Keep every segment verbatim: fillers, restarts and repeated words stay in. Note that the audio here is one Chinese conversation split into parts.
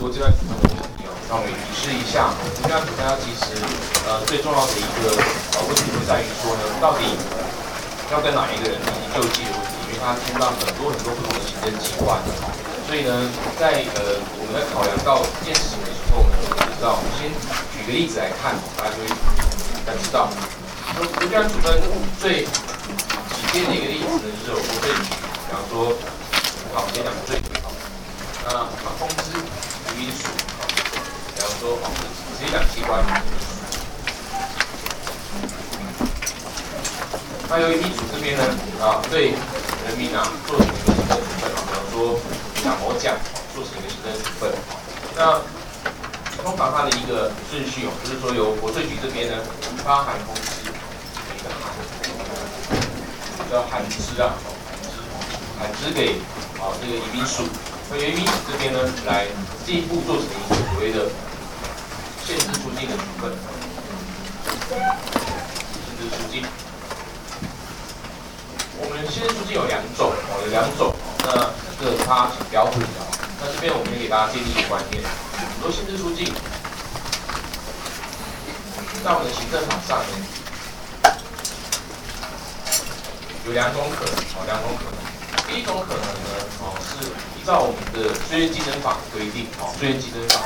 多阶段处分的问题哦，那我们也提示一下，多阶段处分它其实呃最重要的一个呃问题就在于说呢，到底要跟哪一个人进行救济的问题，因为它牵到很多很多不同的行政机关，所以呢，在呃我们在考量到这件事情的时候呢，我们就知道，我们先举个例子来看，大家就会大家知道，多阶段处分最直接的一个例子呢，就是有国税局，比方说，好，先讲税局，好，那把通知移民署，比方说，哦，直接讲机关。那由于移民署这边呢，啊，对人民啊做成一个行政处分，比方说讲某奖做成一个行政处分，那通常它的一个顺序哦，就是说由国税局这边呢发函通知，一个函，叫函知啊，函知给啊这个移民署，那由移民署这边呢来进一步做成一个所谓的限制出境的处分，限制出境。我们限制出境有两种哦，有两种。那这个大家请不要混淆。那这边我们先给大家建立一个观念：很多限制出境，在我们的行政法上呢，有两种可能哦，两种可能。第一种可能呢，哦是依照我们的税捐稽征法规定哦，税捐稽征法。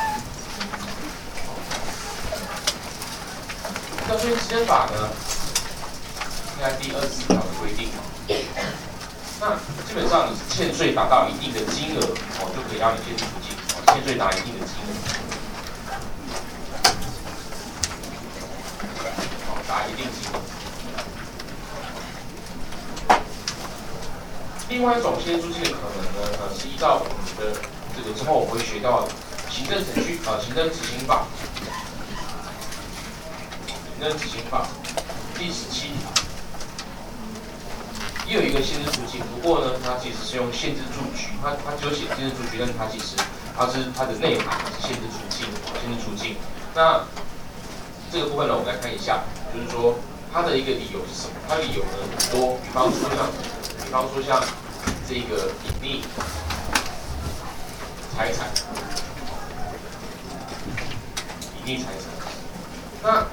那税捐稽征法呢，应该第二十四条的规定。那基本上你是欠税达到一定的金额，哦，就可以让你限制出境，哦，欠税达一定的金额，哦，达一定金额。另外一种限制出境的可能呢，呃，是依照我们的这个之后我们会学到行政程序啊、呃，行政执行法，行政执行法第十七条。也有一个限制出境，不过呢，它其实是用限制住居，它它只有写限制住居，但是它其实它是它的内涵是限制出境，限制出境。那这个部分呢，我们来看一下，就是说它的一个理由是什么？它的理由呢很多，比方说像，比方说像这个隐匿财产，隐匿财产，那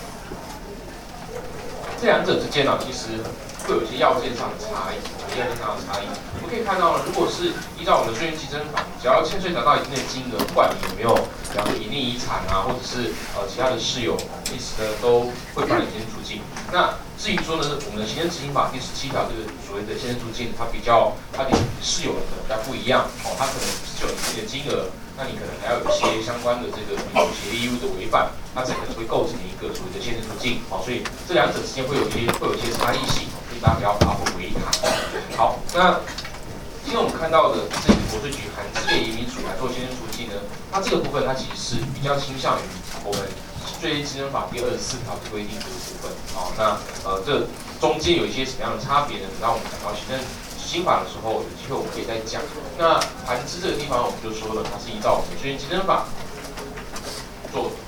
这两者之间呢，其实会有一些要件上的差异，要件上的差异。我们可以看到呢，如果是依照我们的税捐稽征法，只要欠税达到一定的金额，不管你有没有，比方说隐匿遗产啊，或者是呃其他的事由，其实呢都会把你先出境。那至于说呢，我们的行政执行法第十七条这个所谓的限制出境，它比较它的事由可能比较不一样哦，它可能是有一定的金额，那你可能还要有一些相关的这个民主协议义务的违反，它才可能会构成一个所谓的限制出境。好，所以这两者之间会有一些会有一些差异性。大家不要把它混为一谈。好，那今天我们看到的这个国税局函知给移民署来做限制出境呢，它这个部分它其实是比较倾向于我们税捐稽征法第二十四条的规定这个部分。好，那呃这中间有一些什么样的差别呢？等到我们讲到行政执行法的时候，有机会我们可以再讲。那函知这个地方我们就说了，它是依照我们税捐稽征法做的。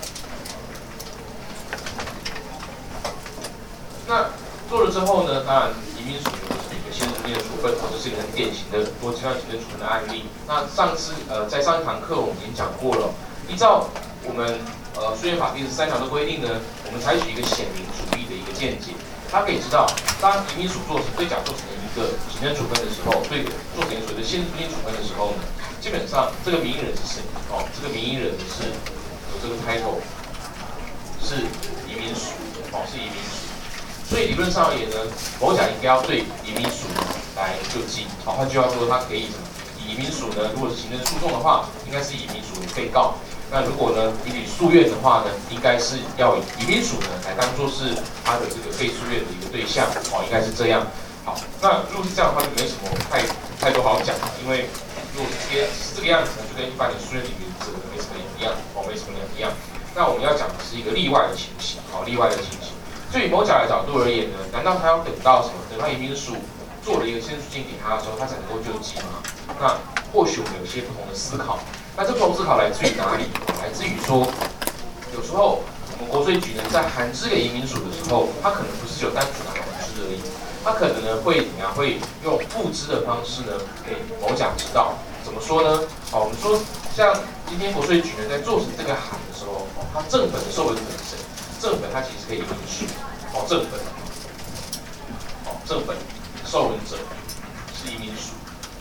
那做了之后呢，当然移民署有一个限制出境的处分，这是一个很典型的多阶段行政处分的案例。那上次呃在上一堂课我们已经讲过了，依照我们呃税捐法第十三条的规定呢，我们采取一个显明主义的一个见解。大家可以知道，当移民署做成对甲做成一个行政处分的时候，对做成所谓的限制出境处分的时候呢，基本上这个名义人是谁？哦，这个名义人是有这个 title 是移民署，哦是移民署。所以理论上而言呢，某甲应该要对移民署来救济。好，换句话说，他可以什么？以移民署呢，如果是行政诉讼的话，应该是移民署为被告。那如果呢，以你诉愿的话呢，应该是要以移民署呢来当做是他的这个被诉愿的一个对象。好，应该是这样。好，那如果是这样的话，就没什么太太多好讲的，因为如果是这个是这个样子呢，就跟一般的诉愿的原则没什么一样，哦，没什么两样。那我们要讲的是一个例外的情形，好，例外的情形。对于某甲的角度而言呢，难道他要等到什么？等到移民署做了一个限制出境给他的时候，他才能够救济吗？那或许我们有一些不同的思考。那这不同思考来自于哪里？来自于说，有时候我们国税局呢在函知给移民署的时候，他可能不是只有单纯的函知而已，他可能呢会怎么样？会用布知的方式呢给某甲知道，知怎么说呢？好，我们说像今天国税局呢在做成这个函的时候，哦，它正本的受文者是谁？正本它其实可以移民署，哦，正本，哦，正本受文者是移民署。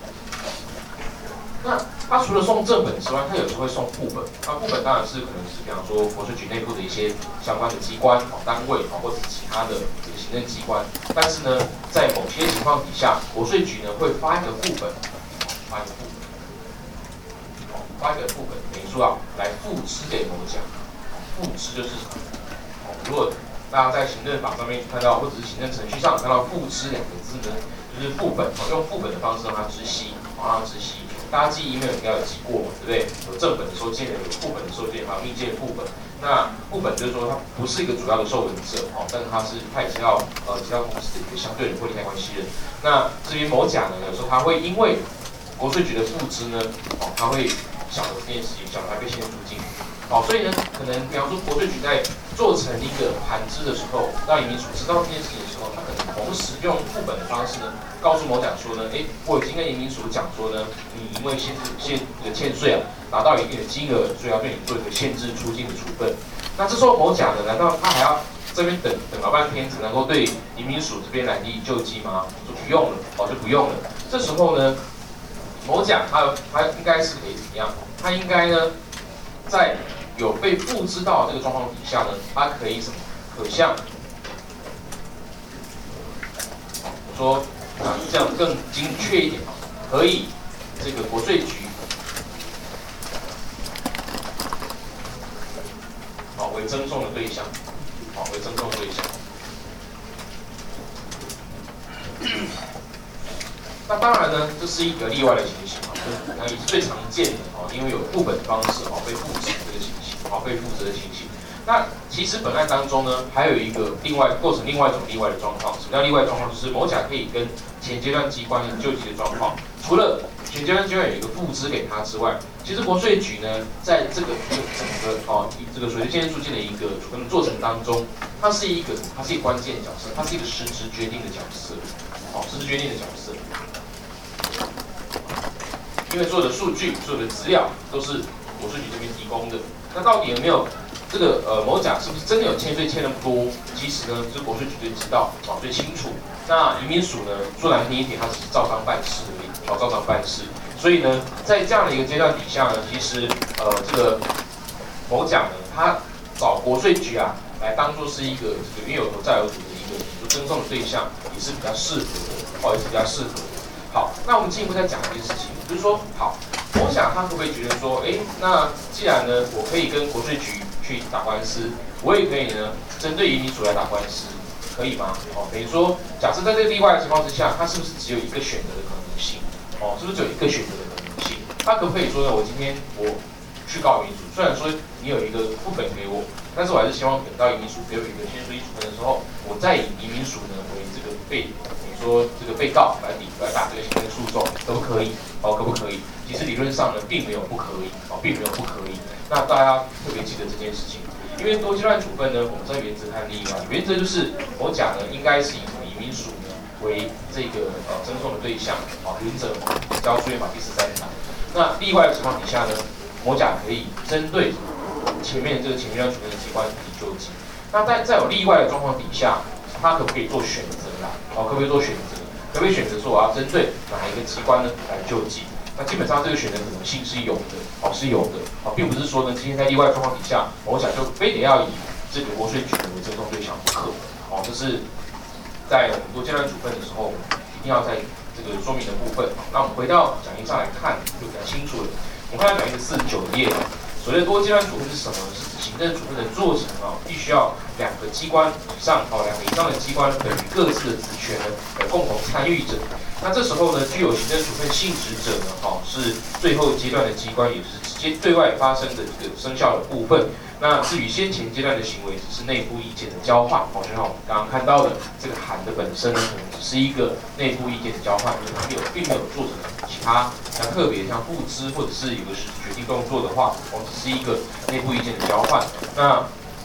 那它除了送正本之外，它有时候会送副本。那副本当然是可能是比方说国税局内部的一些相关的机关、哦单位啊，或者是其他的这个行政机关。但是呢，在某些情况底下，国税局呢会发一个副本，发一个副本，哦，发一个副本，等于说啊，来复制给某甲。复制就是什么？哦，如果大家在行政法上面看到，或者是行政程序上看到“复制”两个字呢，就是副本，哦，用副本的方式让它知悉，哦，让它知悉。大家寄 email 应该有寄过嘛，对不对？有正本的收件人，有副本的收件人，还有密件副本。那副本就是说它不是一个主要的受文者，哦，但是它是它也是要呃其他公司的一个相对人或利害关系人。那至于某甲呢，有时候他会因为国税局的复制呢，哦，他会晓得这件事情，晓得他被限制出境。好，所以呢，可能比方说国税局在做成一个函资的时候，让移民署知道这件事情的时候，他可能同时用副本的方式呢，告诉某甲说呢，哎，我已经跟移民署讲说呢，你因为限制限这个欠税啊，达到一定的金额，所以要对你做一个限制出境的处分。那这时候某甲呢，难道他还要这边等等老半天，才能够对移民署这边来予以救济吗？就不用了，哦，就不用了。这时候呢，某甲他他应该是可以怎么样？他应该呢，在有被复制到这个状况底下呢，它可以什么？可向，我说啊，这样更精确一点啊，可以这个国税局，好为赠送的对象，好为赠送的对象。那当然呢，这是一个例外的情形啊，那也是最常见的哦，因为有副本的方式哦被复制这个情形，哦被复制的情形。那其实本案当中呢，还有一个另外构成另外一种例外的状况。什么叫例外状况？就是某甲可以跟前阶段机关有救济的状况。除了前阶段机关有一个付资给他之外，其实国税局呢，在这个整个哦这个所谓限制出境的一个处分的过程当中，它是一个它是一个关键角色，它是一个实质决定的角色，哦实质决定的角色。因为所有的数据、所有的资料都是国税局这边提供的。那到底有没有这个呃某甲是不是真的有欠税欠那么多？其实呢，是国税局最知道，哦最清楚。那移民署呢，说难听一点，它只是照章办事而已，哦照章办事。所以呢，在这样的一个阶段底下呢，其实呃这个某甲呢，他找国税局啊来当做是一个这个冤有头债有主的一个就赠送的对象，也是比较适合的，哦也是比较适合的。好，那我们进一步再讲一件事情，就是说，好，某甲他会不会觉得说，哎，那既然呢，我可以跟国税局去打官司，我也可以呢，针对移民署来打官司，可以吗？哦，等于说，假设在这个例外的情况之下，他是不是只有一个选择的可能性？哦，是不是只有一个选择的可能性？他可不可以说呢，我今天我去告移民署，虽然说你有一个副本给我，但是我还是希望等到移民署给我一个限制处分的时候，我再以移民署呢为这个被。说这个被告来抵来打这个行政诉讼，可不可以？哦，可不可以？其实理论上呢，并没有不可以，哦，并没有不可以。那大家特别记得这件事情，因为多阶段处分呢，我们在原则看例外，原则就是某甲呢应该是以移民署呢为这个呃赠送的对象，啊，原则交出院法第十三条。那例外的情况底下呢，某甲可以针对前面这个前阶段处分的机关提救济。那在在有例外的状况底下，他可不可以做选择啦？哦，可不可以做选择？可不可以选择说我要针对哪一个机关呢来救济？那基本上这个选择可能性是有的，哦是有的，哦并不是说呢今天在例外状况底下，某甲就非得要以这个国税局为赠送对象不可，哦这是在我们多阶段处分的时候一定要在这个说明的部分。那我们回到讲义上来看就比较清楚了。我们看到讲义的四十九页。所谓的多阶段处分是什么？是指行政处分的做成啊，必须要两个机关以上，哦，两个以上的机关等于各自的职权呢，有共同参与者。那这时候呢，具有行政处分性质者呢，哦，是最后阶段的机关，也就是直接对外发生的一个生效的部分。那至于先前阶段的行为，只是内部意见的交换，哦，就像我们刚刚看到的这个函的本身呢，可能只是一个内部意见的交换，因为它没有并没有做成其他像特别像付资或者是有个实质决定动作的话，哦，只是一个内部意见的交换。那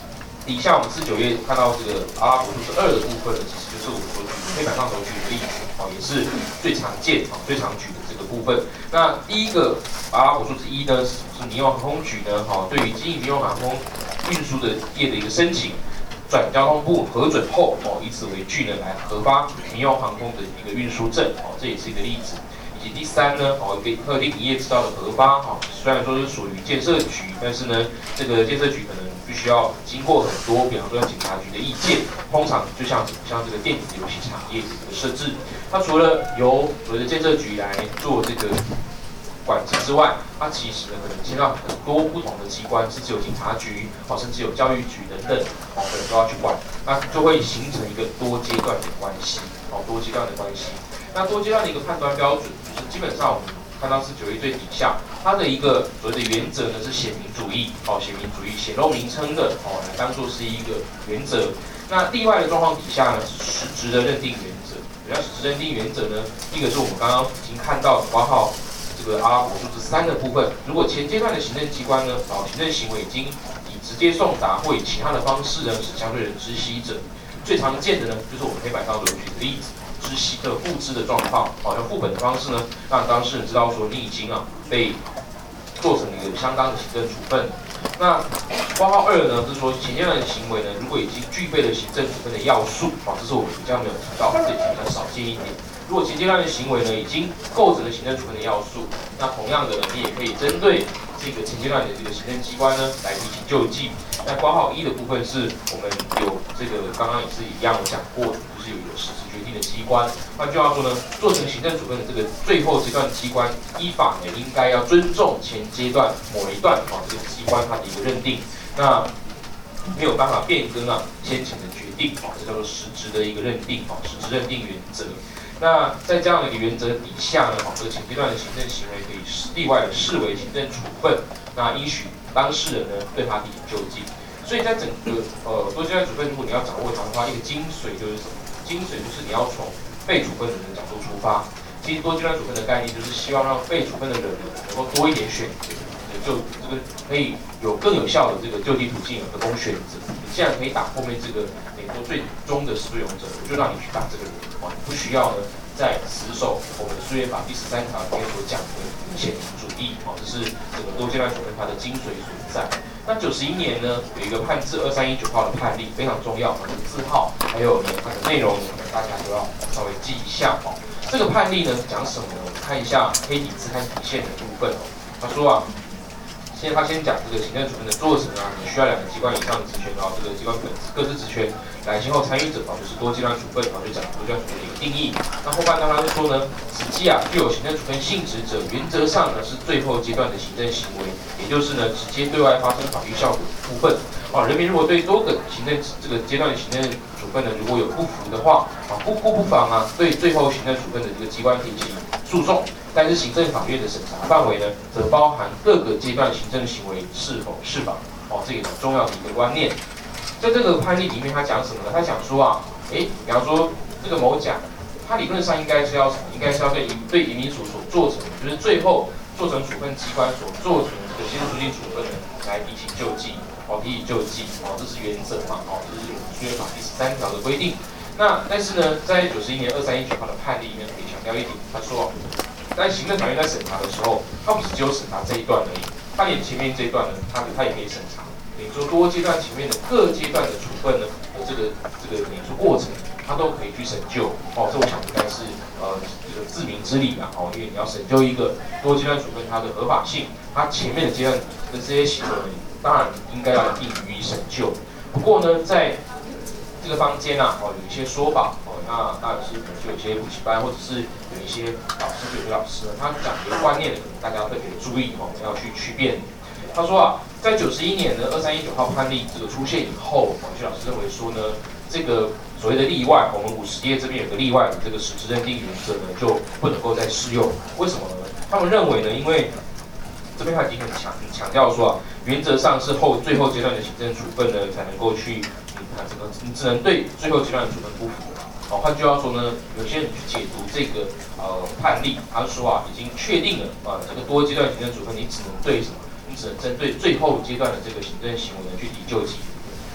底下我们四九页看到这个阿拉伯数字二的部分呢，其实就是我们所举的黑板上所举的例子，哦，也是最常见、哦最常举的这个部分。那第一个阿拉伯数字一呢，是民用航空局呢，哈、哦，对于经营民用航空运输的业的一个申请，转交通部核准后，哦，以此为据呢来核发民用航空的一个运输证，哦，这也是一个例子。以及第三呢，哦，给特定营业执照的核发，哈、哦，虽然说是属于建设局，但是呢，这个建设局可能必须要经过很多，比方说警察局的意见，通常就像像这个电子游戏产业的一个设置，它除了由所谓的建设局来做这个管制之外，它其实呢可能牵到很多不同的机关，甚至有警察局，哦，甚至有教育局等等，哦，可能都要去管，那就会形成一个多阶段的关系，哦，多阶段的关系。那多阶段的一个判断标准，就是基本上我们看到是九页最底下，它的一个所谓的原则呢是显明主义，哦，显明主义显露名称的，哦，来当做是一个原则。那例外的状况底下呢是实质的认定原则。比较实质认定原则呢，第一个是我们刚刚已经看到的括号这个阿拉伯数字三的部分，如果前阶段的行政机关呢，哦，行政行为已经以直接送达或以其他的方式呢使相对人知悉者，最常见的呢就是我们黑板上所举的例子。知悉的复制的状况，好、哦、用副本的方式呢，让当事人知道说你已经啊被做成一个相当的行政处分。那括号二呢，是说前阶段的行为呢，如果已经具备了行政处分的要素，啊、哦，这是我们比较没有提到，这也比较少见一点。如果前阶段的行为呢，已经构成了行政处分的要素，那同样的呢，你也可以针对这个前阶段的这个行政机关呢，来提起救济。那括号一的部分是我们有这个刚刚也是一样有讲过的，就是有一个实质决定的机关。换句话说呢，做成行政处分的这个最后阶段机关，依法呢应该要尊重前阶段某一段啊这个机关它的一个认定，那没有办法变更啊先前的决定啊，这叫做实质的一个认定啊，实质认定原则。那在这样的一个原则底下呢，这个前阶段的行政行为可以例外的视为行政处分，那应许当事人呢对他提起救济。所以在整个呃多阶段处分，如果你要掌握它的话，一个精髓就是什么？精髓就是你要从被处分的人的角度出发。其实多阶段处分的概念就是希望让被处分的人能够多一点选择，就这个可以有更有效的这个救济途径，可供选择。你既然可以打后面这个美国最终的始作俑者，我就让你去打这个人，啊，你不需要呢再死守我们诉愿法第十三条里面所讲的显明主义，啊，这是这个多阶段处分它的精髓所在。那九十一年呢，有一个判字二三一九号的判例非常重要，它的字号还有呢它的内容呢，大家都要稍微记一下哦。这个判例呢讲什么呢？我们看一下黑底字和底线的部分哦。他说啊，现在他先讲这个行政处分的做成啊，你需要两个机关以上的职权啊，这个机关本各自职权来今后参与者啊，就是多阶段处分啊，就讲多阶段处分的一个定义。那后半段他就说呢，此际啊具有行政处分性质者，原则上呢是最后阶段的行政行为。也就是呢，直接对外发生法律效果的部分。啊，人民如果对多个行政这个阶段的行政处分呢，如果有不服的话，啊，不不不妨啊，对最后行政处分的这个机关提起诉讼。但是行政法院的审查范围呢，则包含各个阶段行政行为是否适法。哦，这个很重要的一个观念。在这个判例里面，他讲什么呢？他讲说啊，诶，比方说这个某甲，他理论上应该是要什么？应该是要对移对移民署所做成，就是最后做成处分机关所做成的行政途径处分呢，来提起救济，哦，提起救济，哦，这是原则嘛，哦，这是我们诉愿法第十三条的规定。那但是呢，在九十一年二三一九号的判例里面可以强调一点，他说，在行政法院在审查的时候，他不是只有审查这一段而已，他连前面这一段呢，他他也可以审查。等于说多阶段前面的各阶段的处分呢，的这个这个等于说过程，他都可以去审究。哦，这我想应该是呃这个自明之理啦。哦，因为你要审究一个多阶段处分它的合法性，它前面的阶段的这些行为，当然应该要一并予以审究。不过呢，在这个坊间啊，哦有一些说法，哦那当然是可能就有一些补习班或者是有一些老师，有些老师呢，他讲一个观念，可能大家特别注意哦，要去区辨。他说啊，在九十一年的二三一九号判例这个出现以后，有些老师认为说呢，这个所谓的例外，我们五十页这边有个例外的这个实质认定原则呢，就不能够再适用。为什么呢？他们认为呢，因为这边他已经很强强调说啊，原则上是后最后阶段的行政处分呢，才能够去你看这个，你只能对最后阶段的处分不服。哦，换句话说呢，有些人去解读这个呃判例，他说啊，已经确定了啊，这个多阶段行政处分你只能对什么？你只能针对最后阶段的这个行政行为呢去提救济。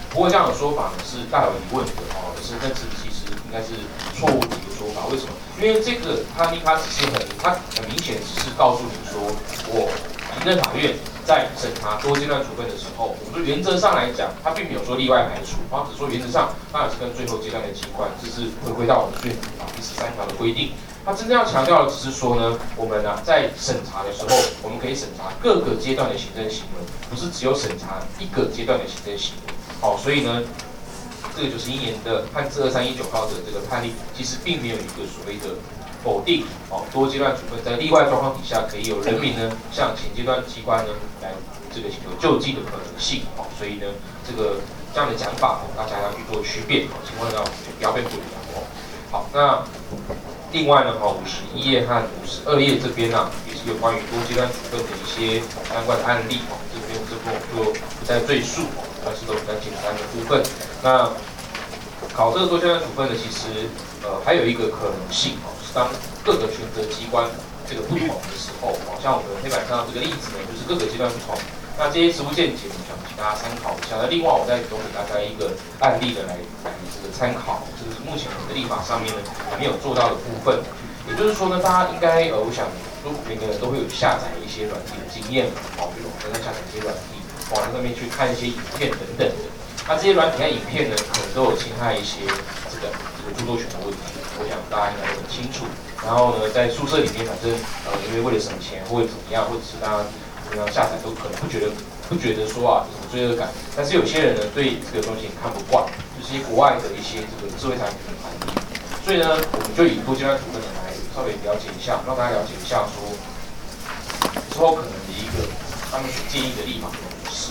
不过这样的说法呢是大有疑问的哦，就是这是其实应该是错误的一个说法。为什么？因为这个他你他只是很他很明显只是告诉你说，我行政法院在审查多阶段处分的时候，我们说原则上来讲，它并没有说例外排除，然后只说原则上它也是跟最后阶段的机关，这是回归到我们最法第十三条的规定。它真正要强调的只是说呢，我们呢、啊、在审查的时候，我们可以审查各个阶段的行政行为，不是只有审查一个阶段的行政行为。好、哦，所以呢，这个九十一年的判字二三一九号的这个判例，其实并没有一个所谓的否定哦，多阶段处分在例外状况底下，可以有人民呢向前阶段机关呢来这个有救济的可能性。哦，所以呢，这个这样的讲法，大家要去做区别，哦，千万要不要被混淆哦。好，那。另外呢，哈，五十一页和五十二页这边呢、啊，也是有关于多阶段处分的一些相关的案例哦。这边这部就不再赘述哦，但是都比较简单的部分。那考这个多阶段处分呢，其实呃还有一个可能性哦，是当各个权责机关这个不同的时候，好像我们黑板上这个例子呢，就是各个阶段不同。那这些实务见解，我想请大家参考一下。那另外，我再总给大家一个案例的来来这个参考，这是目前我们的立法上面呢还没有做到的部分。也就是说呢，大家应该呃，我想都每个人都会有下载一些软体的经验，哦，比如我们在下载一些软体，网上面去看一些影片等等的。那这些软体和影片呢，可能都有侵害一些这个这个著作权的问题，我想大家应该都很清楚。然后呢，在宿舍里面，反正呃，因为为了省钱或者怎么样，或者是大家。怎么样下载都可能不觉得不觉得说啊有什么罪恶感，但是有些人呢对这个东西看不惯，就是一些国外的一些这个智慧产品的反应，所以呢我们就以多阶段处分来稍微了解一下，让大家了解一下说之后可能的一个他们所建议的立法模式。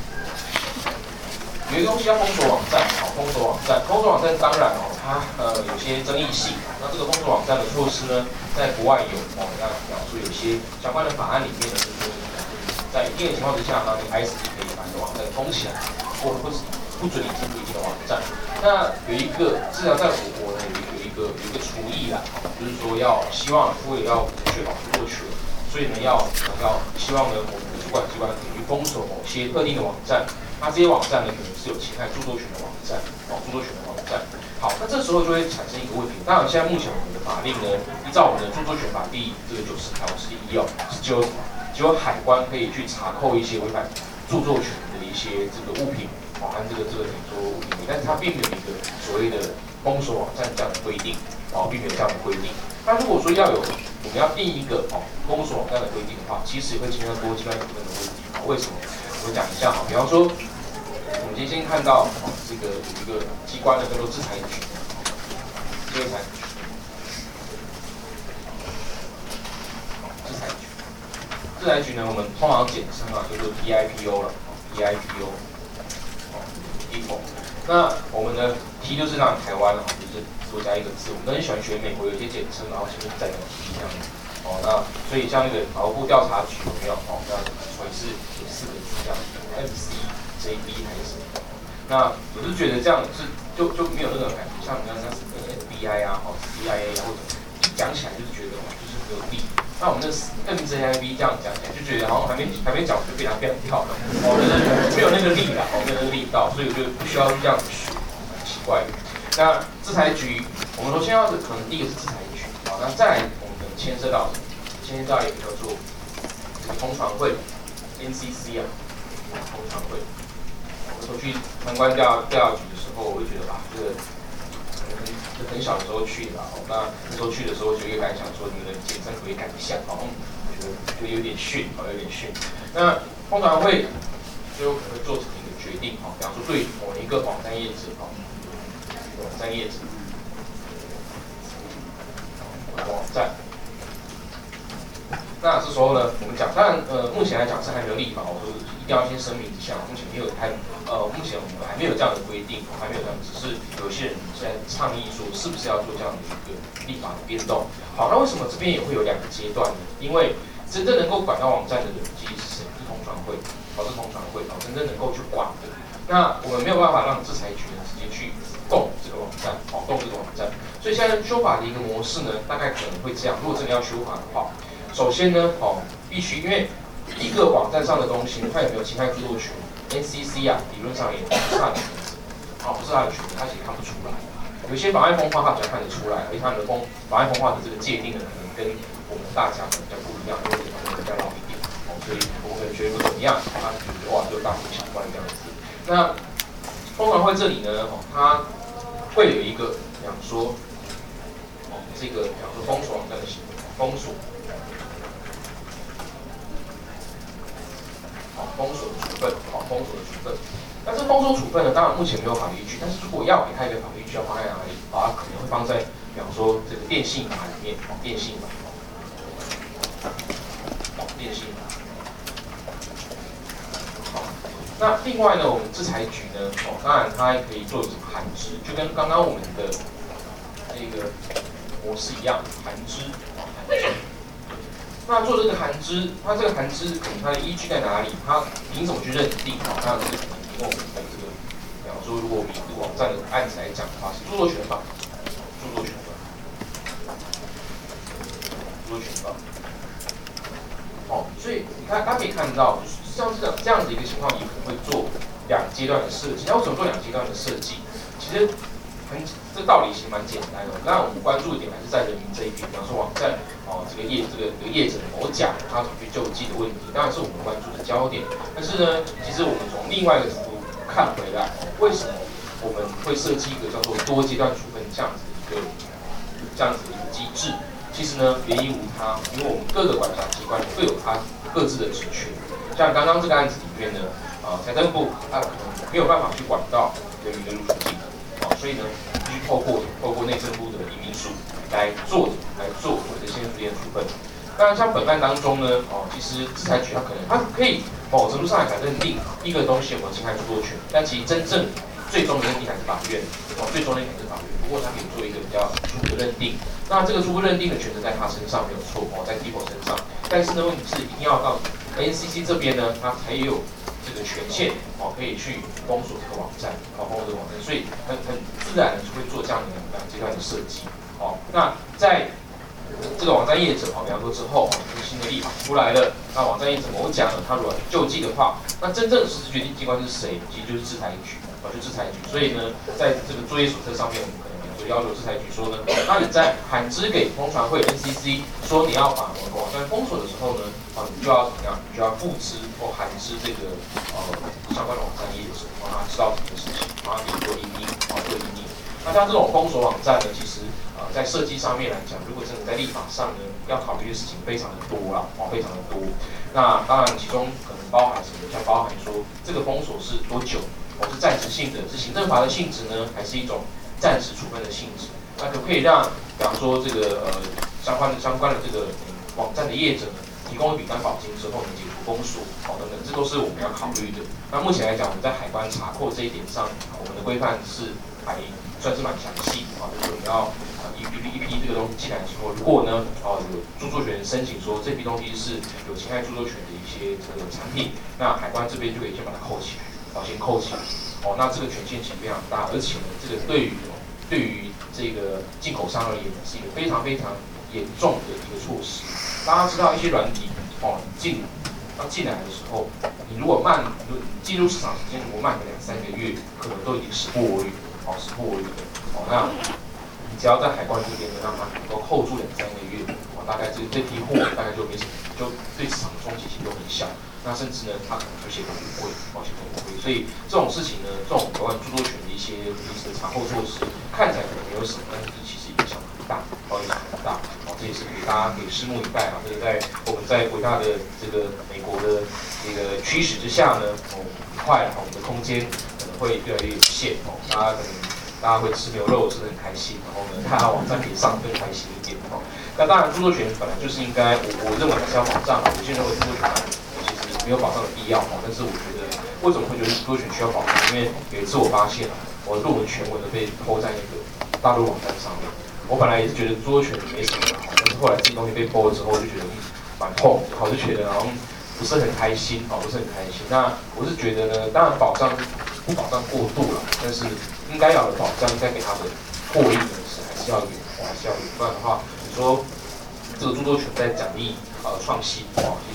有一个东西叫封锁网站，好，封锁网站，封锁网站当然哦，它呃有些争议性。那这个封锁网站的措施呢，在国外有哦，那描述有些相关的法案里面呢是说，在一定的情况之下，那 I S P 可以把你的网站封起来，或或是不准你进入一定的网站。那有一个至少在我国呢，有一有一个有一个厨艺啦，就是说要希望为了要确保著作权，所以呢要要希望呢我们的主管机关可以去封锁某些特定的网站。那这些网站呢，可能是有侵害著作权的网站，哦，著作权的网站。好，那这时候就会产生一个问题。当然，现在目前我们的法令呢，依照我们的著作权法第这个九十条之一哦，是只有只有海关可以去查扣一些违反著作权的一些这个物品，哦，按这个这个等于说物品，但是它并没有一个所谓的封锁网站这样的规定，哦，并没有这样的规定。那如果说要有我们要定一个哦封锁网站的规定的话，其实也会牵涉多阶段处分的问题。哦，为什么？我们讲一下哈，比方说。我们今天看到哦，这个有一个机关呢叫做制裁局，制裁局，制裁局，制裁局呢，我们通常简称啊叫做 D I P O 了 ，D I P O， 哦 ，D I P O。那我们的 T 就是让台湾啊，就是多加一个字，我们都很喜欢学美国有一些简称，然后前面再个 T 这样子。哦，那所以像那个法务部调查局有没有？哦，那所以是有四个字这样 ，M C。J B 还是什么？那我是觉得这样是就就没有那个感觉，像你刚刚什么 F B I 啊，哦 C I A 啊，或者一讲起来就是觉得哦，就是没有力。那我们的 M J I B 这样讲起来，就觉得好像还没还没讲就被它变掉了，哦，就是没有那个力啦，哦，没有那个力道，所以我觉得不需要这样子学，蛮奇怪的。那制裁局，我们首先要的可能第一个是制裁局，好，那再来我们牵涉到牵涉到一个叫做这个通传会 N C C 啊，通传会。我去参观调调查局的时候，我会觉得啊，这个很很小的时候去的吧，哦，那那时候去的时候就有一个感想说，你们的简称可以改一下，哦，我觉得就有点逊，哦，有点逊。那通常会最后可能会做成一个决定，哦，比方说对某一个网站业者，哦，网站业者，网站。那这时候呢，我们讲，当然，呃，目前来讲是还没有立法，我说一定要先声明一下，目前没有太，呃，目前我们还没有这样的规定，还没有这样，只是有些人在倡议说，是不是要做这样的一个立法的变动？好，那为什么这边也会有两个阶段呢？因为真正能够管到网站的人，其实是谁？是通传会，哦，是通传会，哦，真正能够去管的。那我们没有办法让制裁局呢直接去动这个网站，哦，动这个网站。所以现在修法的一个模式呢，大概可能会这样。如果真的要修法的话。首先呢，哦，必须因为一个网站上的东西，它有没有侵害著作权 ？N C C 啊，理论上也不算， 啊，不是他的权利，他其实看不出来。有些妨碍风化他比较看得出来，而且他的风妨碍风化的这个界定呢，可能跟我们大家可能比较不一样，因为可能比较老一点，哦，所以我可能觉得不怎么样，他觉得哇，就大惊小怪这样子。那风传会这里呢，哦，它会有一个，比方说，哦，这个比方说封锁网站的行为，封锁。封锁的处分，好，封锁的处分。那这封锁处分呢，当然目前没有法律依据，但是如果要给它一个法律依据，要放在哪里？啊，可能会放在，比方说这个电信法里面，哦，电信法，哦，电信法。好，那另外呢，我们制裁局呢，哦，当然它也可以做一种函知，就跟刚刚我们的这个模式一样，函知，哦，函知。那做这个函知，它这个函知可能它的依据在哪里？它凭什么去认定？啊，当然是可能凭我们的这个，比方说，如果我们以这个网站的案子来讲的话，是著作权法，著作权法，著作权法。哦，所以你看，大家可以看到，像这样这样子一个情况，也可能会做两阶段的设计。那为什么做两阶段的设计？其实很这道理其实蛮简单的。当然，我们关注的点还是在人民这一边，比方说网站。哦，这个业这个这个业者某甲他怎么去救济的问题，当然是我们关注的焦点。但是呢，其实我们从另外一个角度看回来，为什么我们会设计一个叫做多阶段处分这样子的一个这样子的一个机制？其实呢，原因无他，因为我们各个管辖机关各有它各自的职权。像刚刚这个案子里面呢，啊、呃，财政部它可能没有办法去管到人民的入出境，啊、哦，所以呢，必须透过透过内政部的移民署。来做来做我们的限制处处分。当然，像本案当中呢，哦，其实制裁局它可能它可以某程度上来讲认定一个东西有没有侵害著作权，但其实真正最终的认定还是法院，哦，最终认定还是法院。不过它可以做一个比较初步的认定，那这个初步认定的权责在他身上没有错，哦，在 D I P O 身上。但是呢，问题是一定要到 N C C 这边呢，它才有这个权限，哦，可以去封锁这个网站，哦，封锁这个网站，所以很很自然的就会做这样的两阶段的设计。好，那在这个网站业者，好，比方说之后，新的立法出来了，那网站业者某甲呢，他如果救济的话，那真正实质决定机关是谁？其实就是制裁局，啊，就制裁局。所以呢，在这个作业手册上面，我们可能就要求制裁局说呢，那你在函知给风传会 N C C 说你要把某个网站封锁的时候呢，啊，你就要怎么样？你就要付知或函知这个呃相关的网站业者，让他知道这件事情，让他给做应应，啊，做应应。那像这种封锁网站呢，其实呃在设计上面来讲，如果真的在立法上呢，要考虑的事情非常的多啦，哦，非常的多。那当然其中可能包含什么？像包含说这个封锁是多久？哦，是暂时性的，是行政罚的性质呢，还是一种暂时处分的性质？那可不可以让，比方说这个呃相关的相关的这个、嗯、网站的业者呢，提供一笔担保金之后呢，解除封锁，好、哦、等等，这都是我们要考虑的。那目前来讲，我们在海关查扣这一点上，我们的规范是还算是蛮详细啊，就是你要呃一批一批这个东西进来之后，如果呢哦有著作权人申请说这批东西是有侵害著作权的一些这个产品，那海关这边就可以先把它扣起来，哦先扣起来，哦那这个权限其实非常大，而且呢这个对于对于这个进口商而言是一个非常非常严重的一个措施。大家知道一些软体哦进要进来的时候，你如果慢，进入市场时间如果慢个两三个月，可能都已经时不我与。哦，时不我与的，哦，那你只要在海关这边呢，让它能够扣住两三个月，哦，大概这这批货大概就没什么，就对市场的冲击其实都很小。那甚至呢，它可能就写很贵，哦，写很贵。所以这种事情呢，这种有关著作权的一些临时的查扣措施，看起来可能没有什么，但是其实影响很大，哦，影响很大。哦，这也是给大家可以拭目以待啊。这个在我们在伟大的这个美国的这个驱使之下呢，哦，很快啊，我们的空间。会越来越有限哦，大家可能大家会吃牛肉吃得很开心，然后呢，大家网站可以上更开心一点哦。那当然，著作权本来就是应该，我我认为还是要保障。有些人认为著作权其实没有保障的必要哦，但是我觉得为什么会觉得著作权需要保障？因为有一次我发现我的论文全文都被po在那个大陆网站上面，我本来也是觉得著作权没什么的，但是后来这些东西被po了之后，我就觉得蛮痛，我就觉得好像不是很开心哦，不是很开心。那我是觉得呢，当然保障。不保障过度了，但是应该要的保障，应该给他的获益呢是还是要有，还是要有，不然的话，你说这个著作权在奖励呃创新哦，其实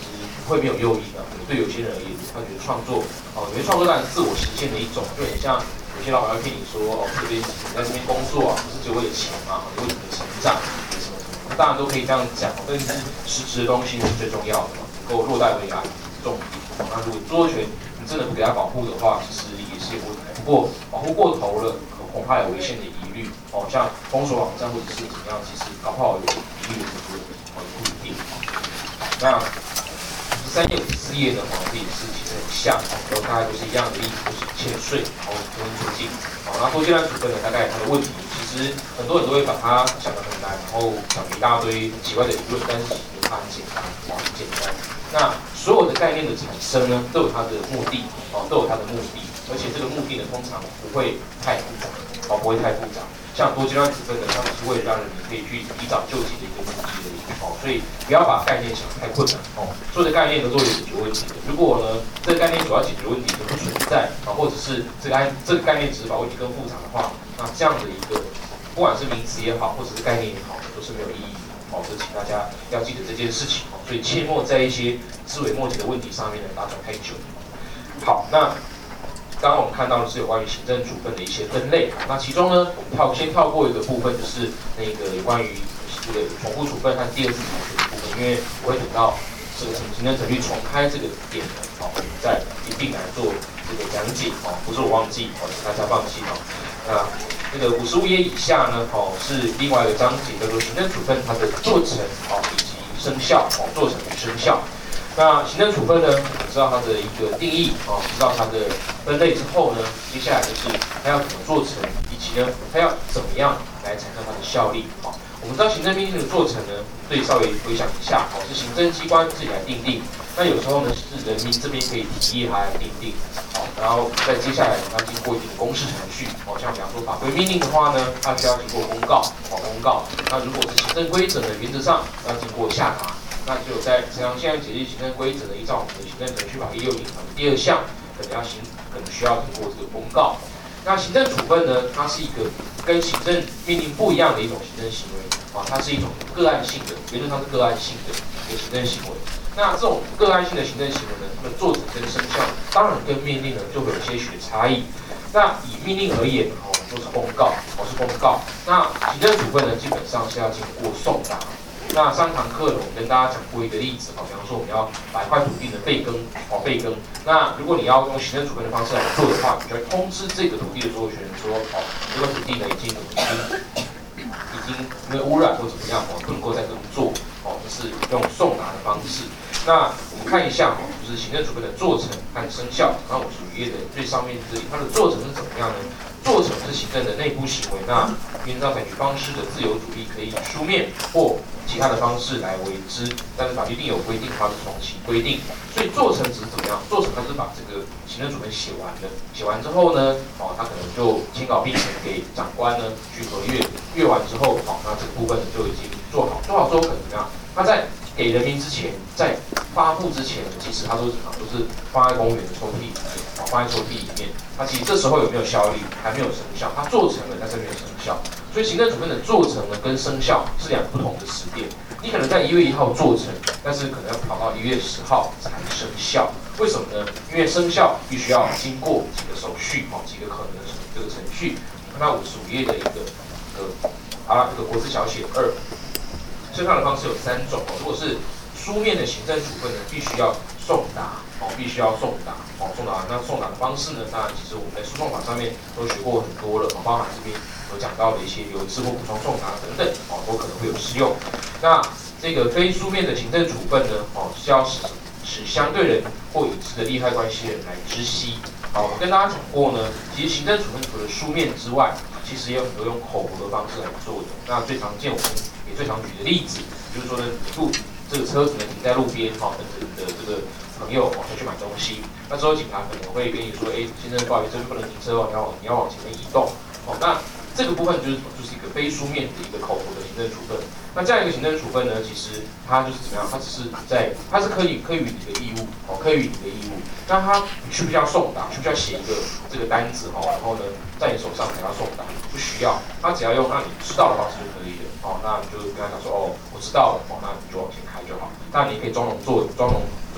会没有诱因呢？可能对有些人而言，他觉得创作哦，因为创作当然是自我实现的一种，就很像有些老板会骗你说哦，这边你在这边工作啊，不是只为了钱嘛，你为了你的成长，什么什么，当然都可以这样讲，但是实质的东西是最重要的嘛，能够落袋为安重点。那如果著作权你真的不给他保护的话，其实也是有问题。不过保护过头了，恐怕有违宪的疑虑哦，像封锁网站或者是怎么样，其实搞不好有疑虑的程度哦，也不一定。那十三页、五十四页呢，哦，这也是其实很像，都大概都是一样的例子，都是欠税，然后跟出境。好，那多阶段处分呢，大概它的问题，其实很多人都会把它想得很难，然后讲一大堆奇怪的理论，但是其实它很简单，哦，很简单。那所有的概念的产生呢，都有它的目的，哦，都有它的目的，而且这个目的呢，通常不会太复杂，哦，不会太复杂。像多阶段处分呢，它只是为了让人民可以去提早救济的一个目的而已，哦，所以不要把概念想太困难，哦，所有的概念都是为了解决问题的。如果呢，这个概念主要解决问题就不存在，啊，或者是这个概这个概念只是把问题更复杂的话，那这样的一个不管是名词也好，或者是概念也好，都是没有意义的。哦，这请大家要记得这件事情哦，所以切莫在一些枝微末节的问题上面呢打转太久。好，那刚刚我们看到的是有关于行政处分的一些分类，那其中呢，我们跳先跳过一个部分，就是那个有关于这个重复处分和第二次重复的部分，因为我会等到这个行政程序重开这个点呢，好，我们再一并来做这个讲解哦，不是我忘记哦，请大家放心哦。那这个五十五页以下呢，哦，是另外一个章节，叫做行政处分它的做成哦以及生效哦，做成与生效。那行政处分呢，我们知道它的一个定义哦，知道它的分类之后呢，接下来就是它要怎么做成，以及呢它要怎么样来产生它的效力。好，我们知道行政命令的做成呢，可以稍微回想一下，哦，是行政机关自己来订定。那有时候呢是人民这边可以提议它来订定，好，然后再接下来它经过一定的公示程序，哦，像比方说法规命令的话呢，它需要经过公告，哦，公告。那如果是行政规则呢，原则上要经过下达。那只有在这样现在解释行政规则呢，依照我们的行政程序法第六条的第二项，可能要行，可能需要通过这个公告。那行政处分呢，它是一个跟行政命令不一样的一种行政行为啊，它是一种个案性的，原则上是个案性的一个行政行为。那这种个案性的行政行为呢，它的做成跟生效，当然跟命令呢就会有些许的差异。那以命令而言，哦，就是公告，哦是公告。那行政处分呢，基本上是要经过送达。那上堂课呢，我们跟大家讲过一个例子，好，比方说我们要把一块土地的备耕，哦备耕。那如果你要用行政处分的方式来做的话，你就会通知这个土地的所有权人说，哦，这个土地呢已经已经已经因为污染或怎么样，哦不能够再耕作，哦就是用送达的方式。那我们看一下，哦，就是行政处分的做成和生效。那我属于页的最上面这里，它的做成是怎么样呢？做成是行政的内部行为，那原则采取方式的自由主义可以以书面或其他的方式来为之，但是法律一定有规定，它是从其规定。所以做成只是怎么样？做成它是把这个行政处分写完的，写完之后呢，哦，他可能就签稿并呈给长官呢去核阅，阅完之后，好，那这个部分呢就已经做好，做好之后可能怎么样？他在给人民之前，在发布之前，其实它都是怎么样？都是放在公务员的抽屉里面，哦，放在抽屉里面。它其实这时候有没有效力？还没有生效，它做成了，但是没有生效。所以行政处分的做成呢，跟生效是两个不同的时点。你可能在一月一号做成，但是可能要跑到一月十号才生效。为什么呢？因为生效必须要经过几个手续，哦，几个可能的这个程序。看到五十五页的一个呃啊，这个国字小写二，生效的方式有三种哦。如果是书面的行政处分呢，必须要送达。哦，必须要送达，哦，送达。那送达的方式呢？当然，其实我们在诉讼法上面都学过很多了，哦，包含这边有讲到的一些留置或补充送达等等，哦，都可能会有适用。那这个非书面的行政处分呢，哦，是要使使相对人或已知的利害关系人来知悉。好，我跟大家讲过呢，其实行政处分除了书面之外，其实也有很多用口头的方式来做的。那最常见，我们也最常举的例子，就是说呢，路这个车子呢停在路边，哈，等着你的这个朋友哦，要去买东西，那之后警察可能会跟你说，哎，先生，不好意思，这边不能停车哦，你要往你要往前面移动，哦，那这个部分就是就是一个非书面的一个口头的行政处分。那这样一个行政处分呢，其实它就是怎么样？它只是在，它是可以可以予你的义务，哦，可以予你的义务。那它需不需要送达？需不需要写一个这个单子哦？然后呢，在你手上才要送达？不需要，它只要用让你知道的方式就可以了。哦，那你就跟他讲说，哦，我知道了，哦，那你就往前开就好。当然你可以装聋作装聋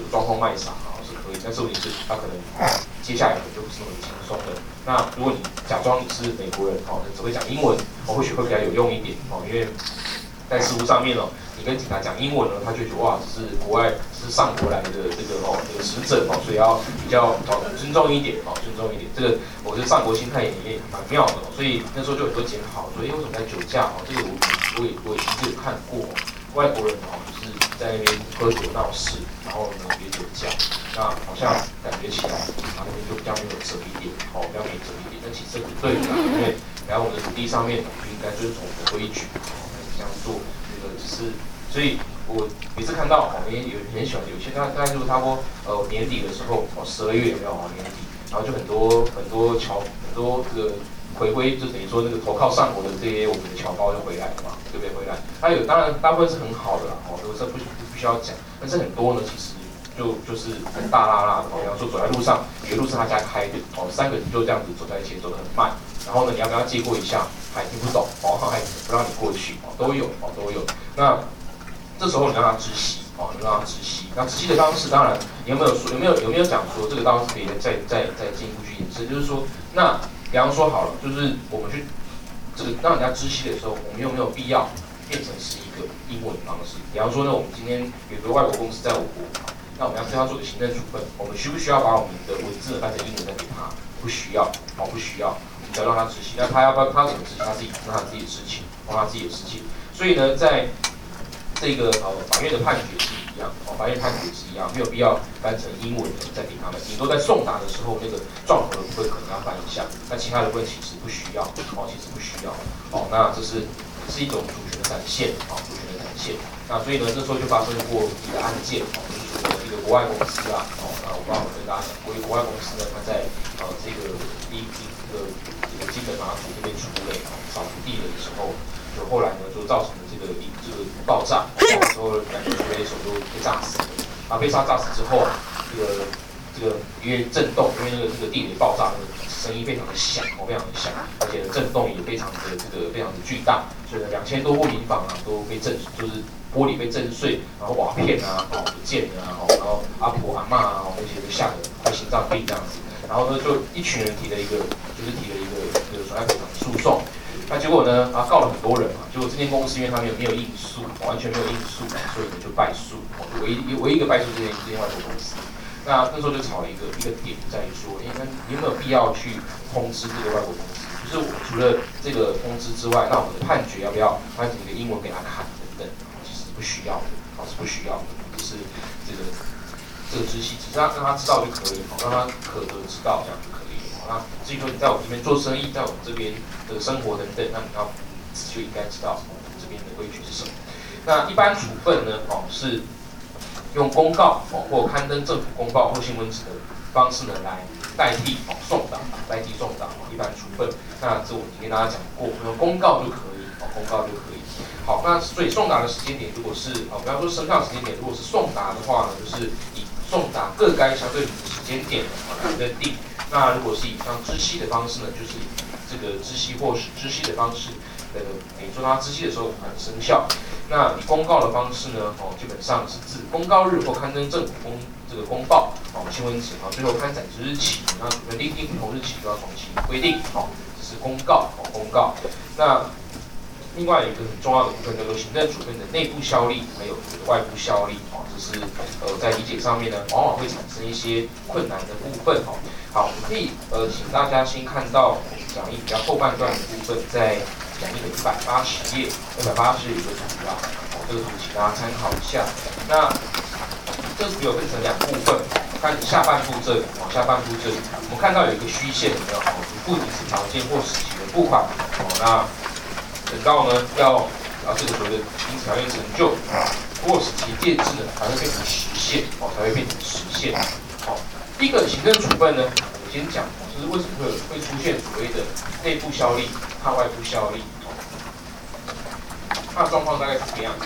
装疯卖傻啊是可以，但是问题是他可能接下来可能就不是那么轻松的。那如果你假装你是美国人哦，只会讲英文，哦或许会比较有用一点哦，因为在实务上面哦，你跟警察讲英文呢，他就觉得哇，这是国外是上国来的这个哦这个使者哦，所以要比较哦尊重一点哦，尊重一点。这个我觉得上国心态也也蛮妙的哦，所以那时候就有很多检讨说，哎，为什么在酒驾哦？这个我我也我也其实有看过，外国人哦就是在那边喝酒闹事，然后呢也酒驾，那好像感觉起来他那边就比较没有责一点哦，比较没责一点，但其实不对的，因为来我们的土地上面就应该遵从我们的规矩。这样做，那个只是，所以我每次看到哦，也有很喜欢，有些大大概就是差不多呃年底的时候，哦十二月有没有哦年底，然后就很多很多侨很多这个回归，就等于说那个投靠上国的这些我们的侨胞就回来了嘛，对不对？回来，还有当然大部分是很好的啦，哦，这个这不不必须要讲，但是很多呢其实就就是很大拉拉的，哦，比方说走在路上，有的路是他家开的，哦，三个人就这样子走在一起，走得很慢。然后呢，你要跟他借过一下，他也听不懂哦，他还不让你过去哦，都有哦，都有。那这时候你让他知悉哦，你让他知悉。那知悉的方式，当然你有没有说有没有有没有讲说这个当然是可以再再再进一步去延伸，就是说，那比方说好了，就是我们去这个让人家知悉的时候，我们有没有必要变成是一个英文的方式？比方说呢，我们今天有一个外国公司在我国，那我们要对他做个行政处分，我们需不需要把我们的文字翻成英文再给他？不需要哦，不需要。只要让他执行，那他要不要他怎么执行，他自己那他自己的事情，帮他自己的事情。所以呢，在这个呃法院的判决是一样，哦，法院判决是一样，没有必要翻成英文的再给他们。顶多在送达的时候，那个状口的部分可能要翻一下，那其他的部分其实不需要，哦，其实不需要。哦，那这是是一种主权的展现，哦，主权的展现。那所以呢，这时候就发生过一个案件，哦，就是说这个国外公司啊，哦，那我刚刚跟大家讲过，国外公司呢，它在呃这个第一这个这个金门马祖这边出垒扫土地的时候，就后来呢就造成了这个一这个爆炸，那时候两个水手都被炸死了，啊被炸炸死之后啊，这个这个因为震动，因为那个这个地雷爆炸那个声音非常的响，哦非常的响，而且呢震动也非常的这个非常的巨大，所以呢两千多户民房啊都被震，就是玻璃被震碎，然后瓦片啊哦不见了啊，然后阿婆阿嬷啊那些都吓得快心脏病这样子。然后呢，就一群人提了一个，就是提了一个这个损害赔偿诉讼。那结果呢，啊告了很多人嘛。结果这间公司因为他没有没有应诉，完全没有应诉，所以呢就败诉。唯一唯一一个败诉这间这间外国公司。那那时候就吵了一个一个点在于说，哎，那你有没有必要去通知这个外国公司？就是我们除了这个通知之外，那我们的判决要不要翻成一个英文给他看等等？其实不需要的，哦是不需要的，就是这个。这个知悉，只是让让他知道就可以，让他可得知道这样就可以了。那至于说你在我这边做生意，在我们这边的生活等等，那你要就应该知道我们这边的规矩是什么。那一般处分呢，哦是用公告哦或刊登政府公报或新闻纸的方式呢来代替哦送达，代替送达哦一般处分。那这我已经跟大家讲过，用公告就可以，哦公告就可以。好，那所以送达的时间点如果是哦，比方说生效时间点，如果是送达的话呢，就是以送达各该相对应的时间点啊来认定。那如果是以像知悉的方式呢，就是以这个知悉或是知悉的方式，呃，等于说它知悉的时候才生效。那以公告的方式呢，哦，基本上是自公告日或刊登政府公这个公报哦新闻纸啊，最后刊载之日起，那处分另定不同日期都要重新规定哦，这是公告哦公告。那另外一个很重要的部分叫做行政处分的内部效力，还有外部效力哦，这是呃在理解上面呢，往往会产生一些困难的部分哦。好，我们可以呃请大家先看到讲义比较后半段的部分，在讲义的一百八十页，一百八十页有个图啊，哦，这个图请大家参考一下。那这个图有分成两部分，看下半部这里，哦，下半部这里，我们看到有一个虚线，有没有？哦，不仅是条件或时期的付款，哦，那等到呢要啊这个所谓的因此条件成就，或使其介质呢才会变成实现，哦才会变成实现。好，第一个行政处分呢，我先讲，就是为什么会会出现所谓的内部效力和外部效力，哦，它的状况大概是怎么样？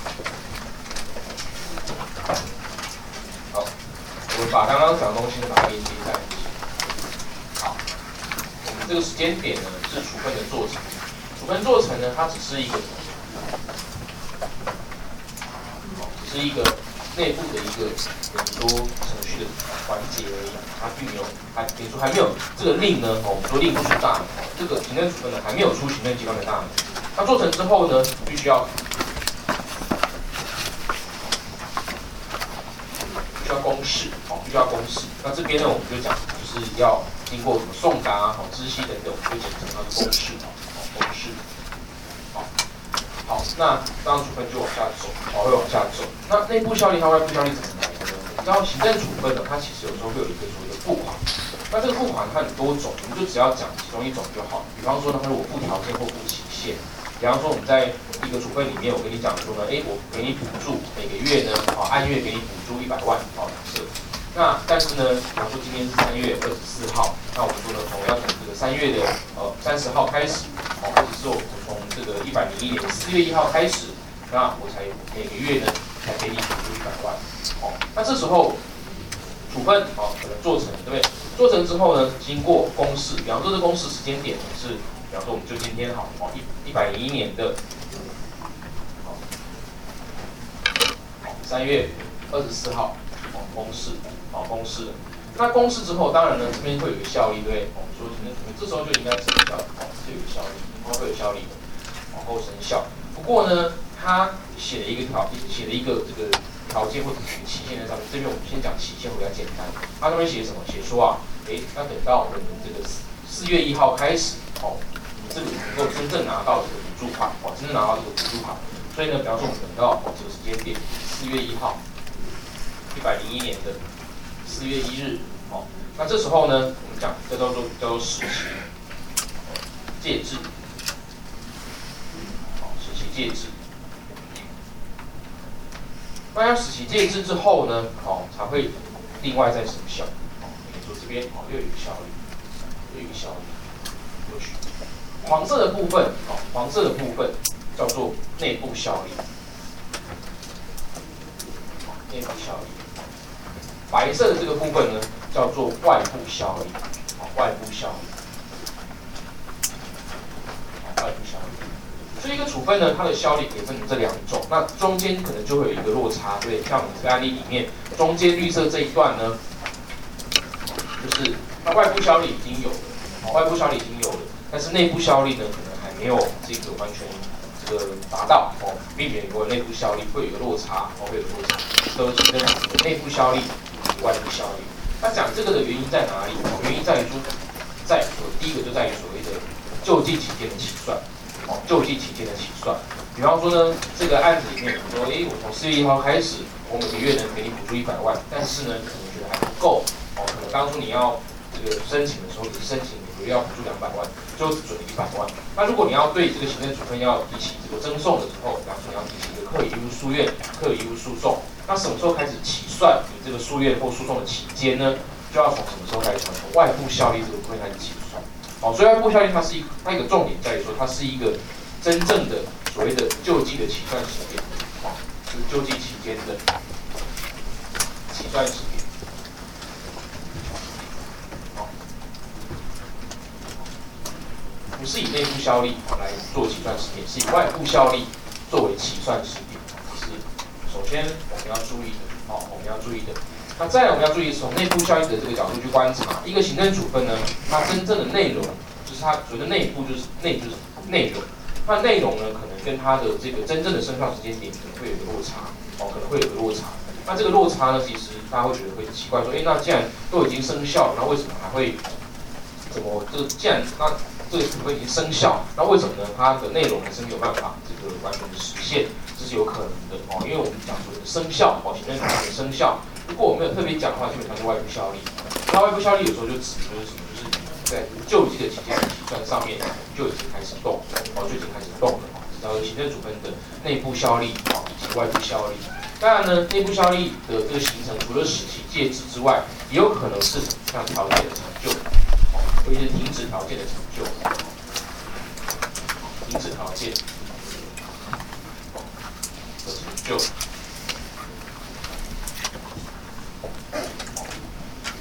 好，我们把刚刚讲的东西把它连接在一起。好，我们这个时间点呢是处分的做成。处分做成呢，它只是一个，只是一个内部的一个等于说程序的环节而已，它并没有，还等于说还没有这个令呢，哦，我们说令不出大名，这个行政处分呢还没有出行政机关的大名。那做成之后呢，必须要必须要公示，哦，必须要公示。那这边呢，我们就讲就是要经过什么送达、好知悉等等，我们就简称它是公示，哦，公示。好，好，那这样处分就往下走，好，会往下走。那内部效力和外部效力怎么来的呢？你知道行政处分呢，它其实有时候会有一个所谓的付款。那这个付款它很多种，我们就只要讲其中一种就好。比方说呢，它如果附条件或附期限。比方说我们在一个处分里面，我跟你讲说呢，哎，我给你补助，每个月呢，好，按月给你补助一百万，好，假设。那但是呢，比方说今天是三月二十四号，那我们说呢，从要从这个三月的呃三十号开始，好，或者是我们从这个一百零一年的四月一号开始，那我才每个月呢才给你补助一百万，好，那这时候处分好可能做成，对不对？做成之后呢，经过公示，比方说这公示时间点是。比方说，我们就今天好，哦，一一百零一年的，好，三月二十四号，哦，公示，好，公示。那公示之后，当然呢，这边会有一个效力，对不对？我们说，可能这时候就应该生效，哦，是有个效力，应该会有效力的，往后生效。不过呢，他写了一个条，写了一个这个条件或者是期限在上面。这边我们先讲期限会比较简单。他上面写什么？写说啊，诶，要等到我们这个四月一号开始，哦。这个能够真正拿到这个补助款，哦，真正拿到这个补助款，所以呢，比方说我们等到这个时间点，四月一号，一百零一年的四月一日，哦，那这时候呢，我们讲这叫做叫做使期届至，好，使期届至。那要使期届至之后呢，好，才会另外再生效。好，比如说这边好又有一个效力，又有一个效力，有趣。黄色的部分，哦，黄色的部分叫做内部效力，内部效力。白色的这个部分呢，叫做外部效力，哦，外部效力，外部效力。所以一个处分呢，它的效力可以分成这两种，那中间可能就会有一个落差，对，像我们这个案例里面，中间绿色这一段呢，就是它外部效力已经有了，哦，外部效力已经有了。但是内部效力呢，可能还没有这个完全这个达到哦，避免有内部效力会有一个落差，哦，会有落差，都是跟内部效力与外部效力。那讲这个的原因在哪里？哦，原因在于说，在所第一个就在于所谓的救济期间的起算，哦，救济期间的起算。比方说呢，这个案子里面，我说，哎，我从四月一号开始，我每个月能给你补助一百万，但是呢，可能觉得还不够，哦，可能当初你要这个申请的时候，只申请每个月要补助两百万。就只准一百万。那如果你要对这个行政处分要提起这个增送的时候，比方说你要提起一个课以义务诉愿、课以义务诉讼，那什么时候开始起算你这个诉愿或诉讼的期间呢？就要从什么时候开始算？从外部效力这个部分开始起算。好，所以外部效力它是一它一个重点在于说，它是一个真正的所谓的救济的起算时点，好，是救济期间的起算时点。不是以内部效力来做起算时点，是以外部效力作为起算时点。这是首先我们要注意的，哦，我们要注意的。那再来我们要注意从内部效力的这个角度去观察一个行政处分呢，它真正的内容就是它所谓的内部就是内就是内容，那内容呢可能跟它的这个真正的生效时间点可能会有一个落差，哦，可能会有一个落差。那这个落差呢，其实大家会觉得会奇怪，说，哎，那既然都已经生效了，那为什么还会怎么这个既然那这个处分已经生效，那为什么呢？它的内容还是没有办法这个完全的实现，这是有可能的哦。因为我们讲说生效，哦，行政处分的生效，如果我没有特别讲的话，基本上是外部效力。那外部效力有时候就指就是什么，就是在救济的期间的起算上面就已经开始动，哦，就已经开始动了，哦，这叫做行政处分的内部效力，哦，以及外部效力。当然呢，内部效力的这个形成，除了使其介质之外，也有可能是像条件的成就。或者是停止条件的成就，停止条件的成就，有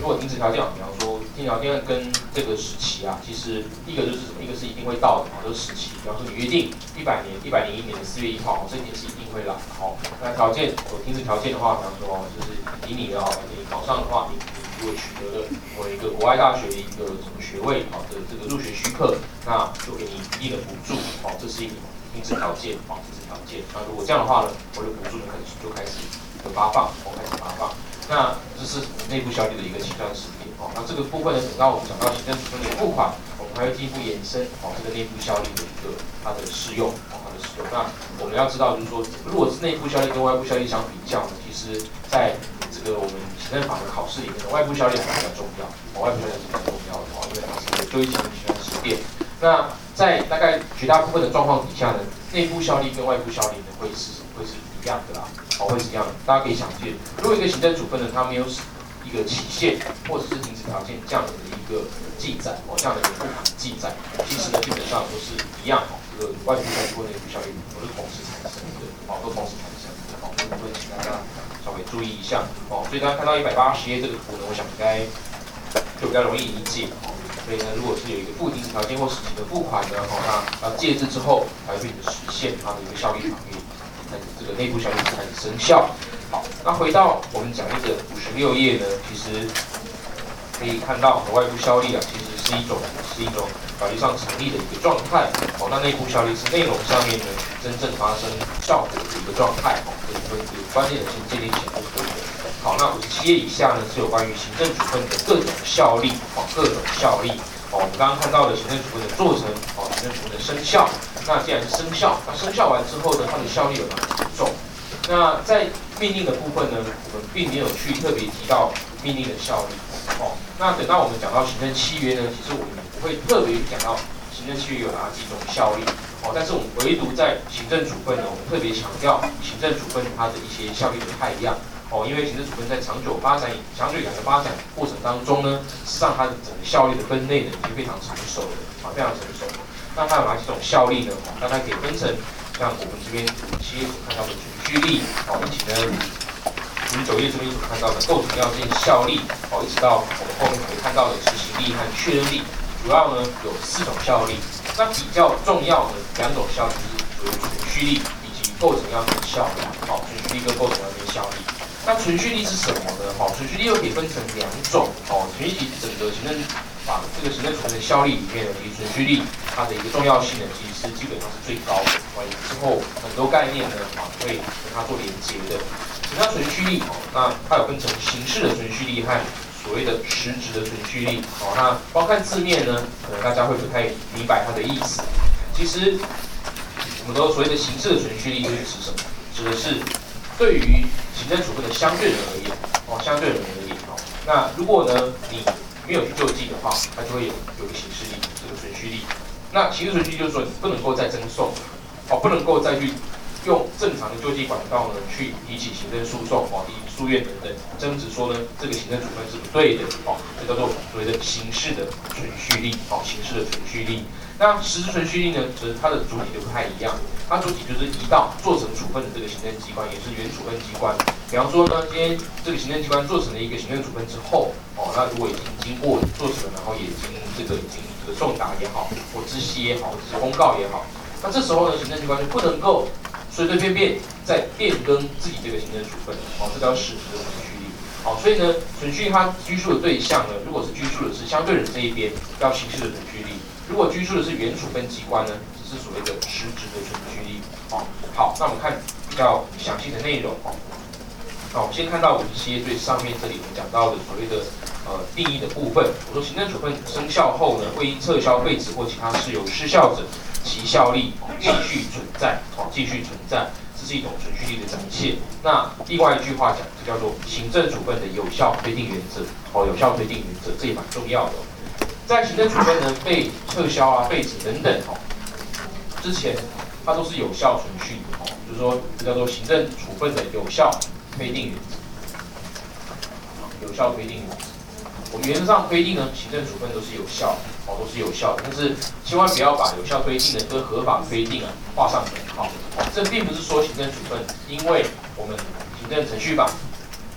如果停止条件，比方说停止条件跟这个时期啊，其实一个就是什么？一个是一定会到的，哦，就是时期。比方说你约定一百年、一百零一年的四月一号，这件事一定会来，好，那条件有停止条件的话，比方说就是以你的哦，你考上的话，你你如果取得了某一个国外大学的一个什么学位好的这个入学许可，那就给你一定的补助，好，这是一个停止条件，好，停止条件。那如果这样的话呢，我的补助就开始就开始有发放，我开始发放。那这是内部效力的一个起算时点，哦，那这个部分呢，等到我们讲到行政处分的付款，我们还会进一步延伸，哦，这个内部效力的一个它的适用，哦，它的适用。那我们要知道，就是说，如果是内部效力跟外部效力相比较呢，其实在这个我们行政法的考试里面，外部效力还是比较重要，哦，外部效力是比较重要的，哦，因为它是一个就业起算时点。那在大概绝大部分的状况底下呢，内部效力跟外部效力呢会是会是一样的啦。哦，会是一样的，大家可以想见，如果一个行政处分呢，它没有一个期限或者是停止条件这样的一个记载，哦，这样的一个付款记载，其实呢基本上都是一样，哦，这个外部效力或内部效力都是同时产生的，哦，都同时产生的，哦，这部分请大家稍微注意一下，哦，所以大家看到一百八十页这个图呢，我想应该就比较容易理解，哦，所以呢，如果是有一个不停止条件或时期的付款呢，哦，那要借制之后才会并实现它的一个效力法律。这个内部效力才开始生效。好，那回到我们讲那个五十六页呢，其实可以看到外部效力啊，其实是一种是一种法律上成立的一个状态。哦，那内部效力是内容上面呢真正发生效果的一个状态。哦，这部分有关键的先建立起来就可以了。好，那五十七页以下呢是有关于行政处分的各种效力，哦，各种效力。哦，我们刚刚看到的行政处分的做成，哦，行政处分的生效。那既然是生效，那生效完之后呢，它的效力有哪几种？那在命令的部分呢，我们并没有去特别提到命令的效力。哦，那等到我们讲到行政契约呢，其实我们也不会特别讲到行政契约有哪几种效力。哦，但是我们唯独在行政处分呢，我们特别强调行政处分它的一些效力的派样。哦，因为行政处分在长久发展、长久以来的发展过程当中呢，事实上它的整个效力的分类呢，已经非常成熟了，啊，非常成熟。那它有哪几种效力呢？大概可以分成像我们这边七页所看到的存续力，哦，以及呢五十九页这边所看到的构成要件效力，哦，一直到我们后面可以看到的执行力和确认力，主要呢有四种效力。那比较重要的两种效力就是属于存续力以及构成要件效力，好，存续力跟构成要件效力。那存续力是什么呢？好，存续力又可以分成两种，哦，存续力整个行政法这个行政处分的效力里面呢，其实存续力它的一个重要性呢，其实基本上是最高的。关于之后很多概念呢，啊，会跟它做连接的。那存续力，哦，那它有分成形式的存续力和所谓的实质的存续力。哦，那光看字面呢，可能大家会不太明白它的意思。其实我们说所谓的形式的存续力就是指什么？指的是对于行政处分的相对人而言，哦，相对人而言，哦，那如果呢你没有去救济的话，它就会有有个刑事力，这个存续力。那刑事存续力就是说你不能够再增送，哦，不能够再去用正常的救济管道呢去提起行政诉讼，哦，提起诉愿等等，争执说呢这个行政处分是不对的，哦，这叫做所谓的刑事的存续力，哦，刑事的存续力。那实质存续力呢，则它的主体就不太一样，它主体就是移到做成处分的这个行政机关，也是原处分机关。比方说呢，今天这个行政机关做成了一个行政处分之后，哦，那如果已经经过做成了，然后也已经这个已经这个送达也好，或知悉也好，或者是公告也好，那这时候呢，行政机关就不能够随随便便再变更自己这个行政处分，哦，这叫实质的存续力。好，所以呢，存续它拘束的对象呢，如果是拘束的是相对人这一边，要刑事的存续力。如果拘束的是原处分机关呢，只是所谓的实质的存续力。好，好，那我们看比较详细的内容。好，我们先看到五十七页最上面这里我们讲到的所谓的呃定义的部分。我说行政处分生效后呢，未因撤销、废止或其他事由失效者，其效力继续存在，好，继续存在，这是一种存续力的展现。那另外一句话讲，这叫做行政处分的有效推定原则。好，有效推定原则这也蛮重要的。在行政处分呢被撤销啊、废止等等哦，之前它都是有效存续的哦，就是说这叫做行政处分的有效推定原则。有效推定原则，我们原则上推定呢，行政处分都是有效的哦，都是有效的，但是千万不要把有效推定呢跟合法推定啊画上等号哦。这并不是说行政处分，因为我们行政程序法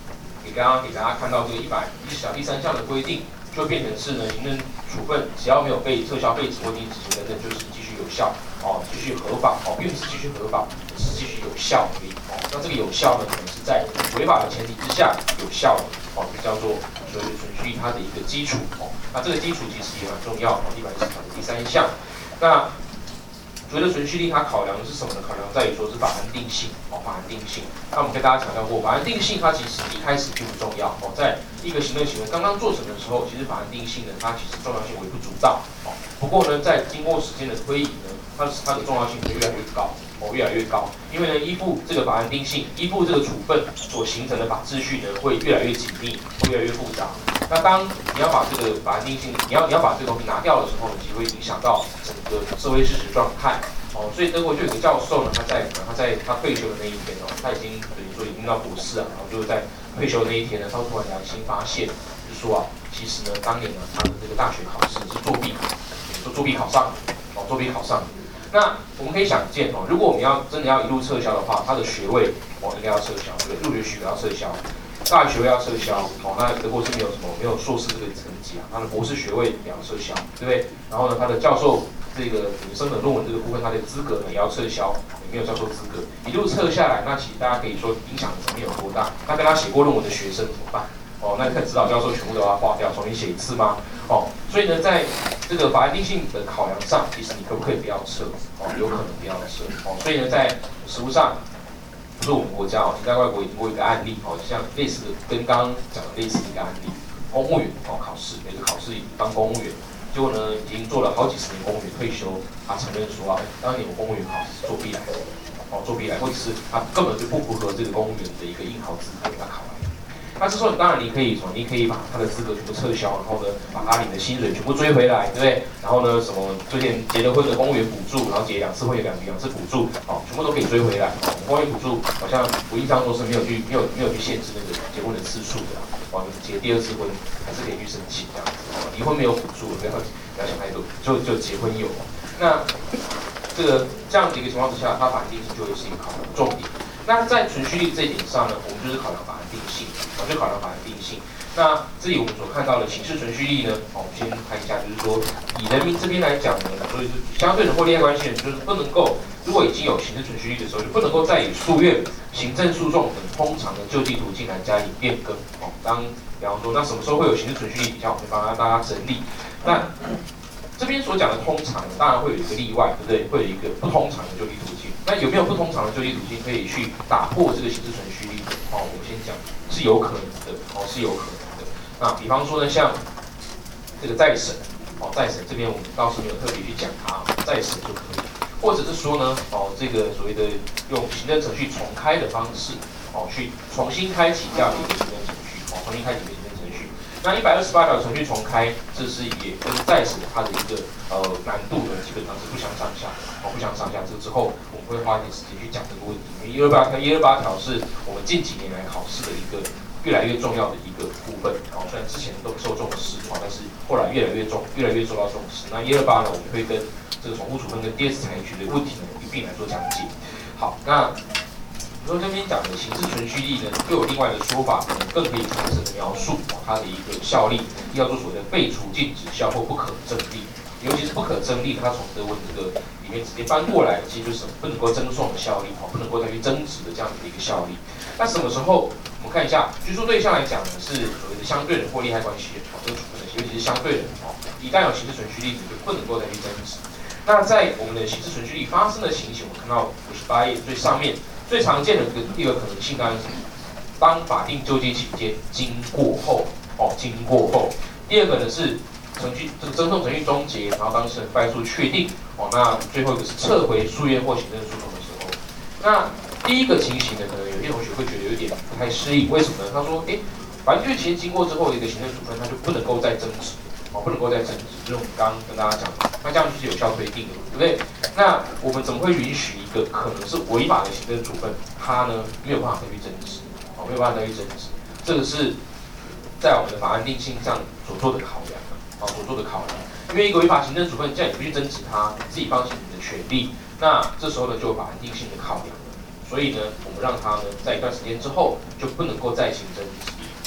给刚刚给大家看到这个一百一十条第三项的规定，就变成是呢行政处分只要没有被撤销、废止或停止执行等等，就是继续有效哦，继续合法哦，并不是继续合法，是继续有效而已哦。那这个有效呢，可能是在违法的前提之下有效的哦，就叫做所谓的存续力它的一个基础哦。那这个基础其实也蛮重要哦，一百一十条的第三项。那所谓的存续力，它考量的是什么呢？考量在于说是法安定性哦，法安定性。那我们跟大家强调过，法安定性它其实一开始并不重要哦，在一个行政行为刚刚做成的时候，其实法安定性呢，它其实重要性微不足道哦。不过呢，在经过时间的推移呢，它它的重要性会越来越高哦，越来越高。因为呢，依附这个法安定性，依附这个处分所形成的法秩序呢，会越来越紧密，会越来越复杂。那当你要把这个法安定性，你要你要把这个东西拿掉的时候，其实会影响到整个社会事实状态哦。所以德国就有个教授呢，他在他在他退休的那一天哦，他已经等于说已经到博士啊，然后就是在退休的那一天呢，他突然良心发现，就说啊，其实呢，当年呢他的这个大学考试是作弊，说作弊考上哦，作弊考上。那我们可以想见哦，如果我们要真的要一路撤销的话，他的学位哦应该要撤销，对，入学学位要撤销。大学学位要撤销，哦，那德国是没有什么没有硕士这个层级啊，他的博士学位也要撤销，对不对？然后呢，他的教授这个升等论文这个部分，他的资格呢也要撤销，也没有教授资格，一路撤下来，那其实大家可以说影响的层面有多大？那跟他写过论文的学生怎么办？哦，那看指导教授全部都要划掉，重新写一次吗？哦，所以呢，在这个法安定性的考量上，其实你可不可以不要撤？哦，有可能不要撤。哦，所以呢，在实务上。不是我们国家哦，其他外国已经过一个案例哦，像类似的跟刚刚讲的类似的一个案例，公务员哦考试，每次考试当公务员，结果呢已经做了好几十年公务员退休，他承认说啊，当年我公务员考试是作弊来的，哦作弊来，或者是他根本就不符合这个公务员的一个应考资格给他考来。那这时候当然你可以什么？你可以把他的资格全部撤销，然后呢，把他领的薪水全部追回来，对不对？然后呢，什么之前结了婚的公务员补助，然后结两次婚有两两次补助，哦，全部都可以追回来。哦，公务员补助好像我印象中是没有去没有没有去限制那个结婚的次数的啦。哦，你结第二次婚还是可以去申请这样子。哦，离婚没有补助，不要不要想太多，就就结婚有。那这个这样的一个情况之下，它法定性就会是一个考量的重点。那在存续率这一点上呢，我们就是考量法安定性，哦，就考量法安定性。那这里我们所看到的刑事存续力呢，哦，我们先看一下，就是说以人民这边来讲呢，所以是相对人或利害关系人，就是不能够，如果已经有刑事存续力的时候，就不能够再以诉愿、行政诉讼等通常的救济途径来加以变更。哦，当比方说，那什么时候会有刑事存续力？底下我们帮大家整理。那这边所讲的通常，当然会有一个例外，对不对？会有一个不通常的救济途径。那有没有不通常的救济途径可以去打破这个刑事存续力的？哦，我们先讲是有可能的，哦，是有可能的。那比方说呢，像这个再审，哦，再审这边我们倒是没有特别去讲它，再审就可以。或者是说呢，哦，这个所谓的用行政程序重开的方式，哦，去重新开启这样的一个行政程序，哦，重新开启一个行政程序。那一百二十八条程序重开，这是也跟再审它的一个呃难度呢，基本上是不相上下的，哦，不相上下。这之后我们会花一点时间去讲这个问题，因为一二八条一二八条是我们近几年来考试的一个越来越重要的一个部分。哦，虽然之前都不受重视，哦，但是后来越来越重，越来越受到重视。那一二八呢，我们会跟这个重复处分跟第二次裁决的问题呢一并来做讲解。好，那说这边讲的刑事存续力呢，又有另外的说法，可能更可以传神的描述哦它的一个效力，叫做所谓的废除、禁止效或不可争力。尤其是不可争力，它从德文这个里面直接翻过来，其实就是不能够争讼的效力，哦，不能够再去争执的这样子的一个效力。那什么时候？我们看一下，居住对象来讲呢，是所谓的相对人或利害关系人，哦，这个处分的尤其是相对人，哦，一旦有刑事存续力，你就不能够再去争执。那在我们的刑事存续力发生的情形，我们看到五十八页最上面。最常见的一个第二个可能性当然是当法定救济期间经过后，哦，经过后。第二个呢是程序这个争讼程序终结，然后当事人败诉确定，哦，那最后一个是撤回诉愿或行政诉讼的时候。那第一个情形呢，可能有些同学会觉得有点不太适应，为什么呢？他说，哎，法定救济期间经过之后的一个行政处分，他就不能够再争执。哦，不能够再争执，就是我们刚刚跟大家讲的，那这样就是有效推定的，对不对？那我们怎么会允许一个可能是违法的行政处分，它呢没有办法再去争执，哦，没有办法再去争执，这个是在我们的法安定性上所做的考量，啊，所做的考量。因为一个违法行政处分，既然你不去争执它，自己放弃你的权利，那这时候呢就有法安定性的考量了。所以呢，我们让它呢在一段时间之后就不能够再行争执。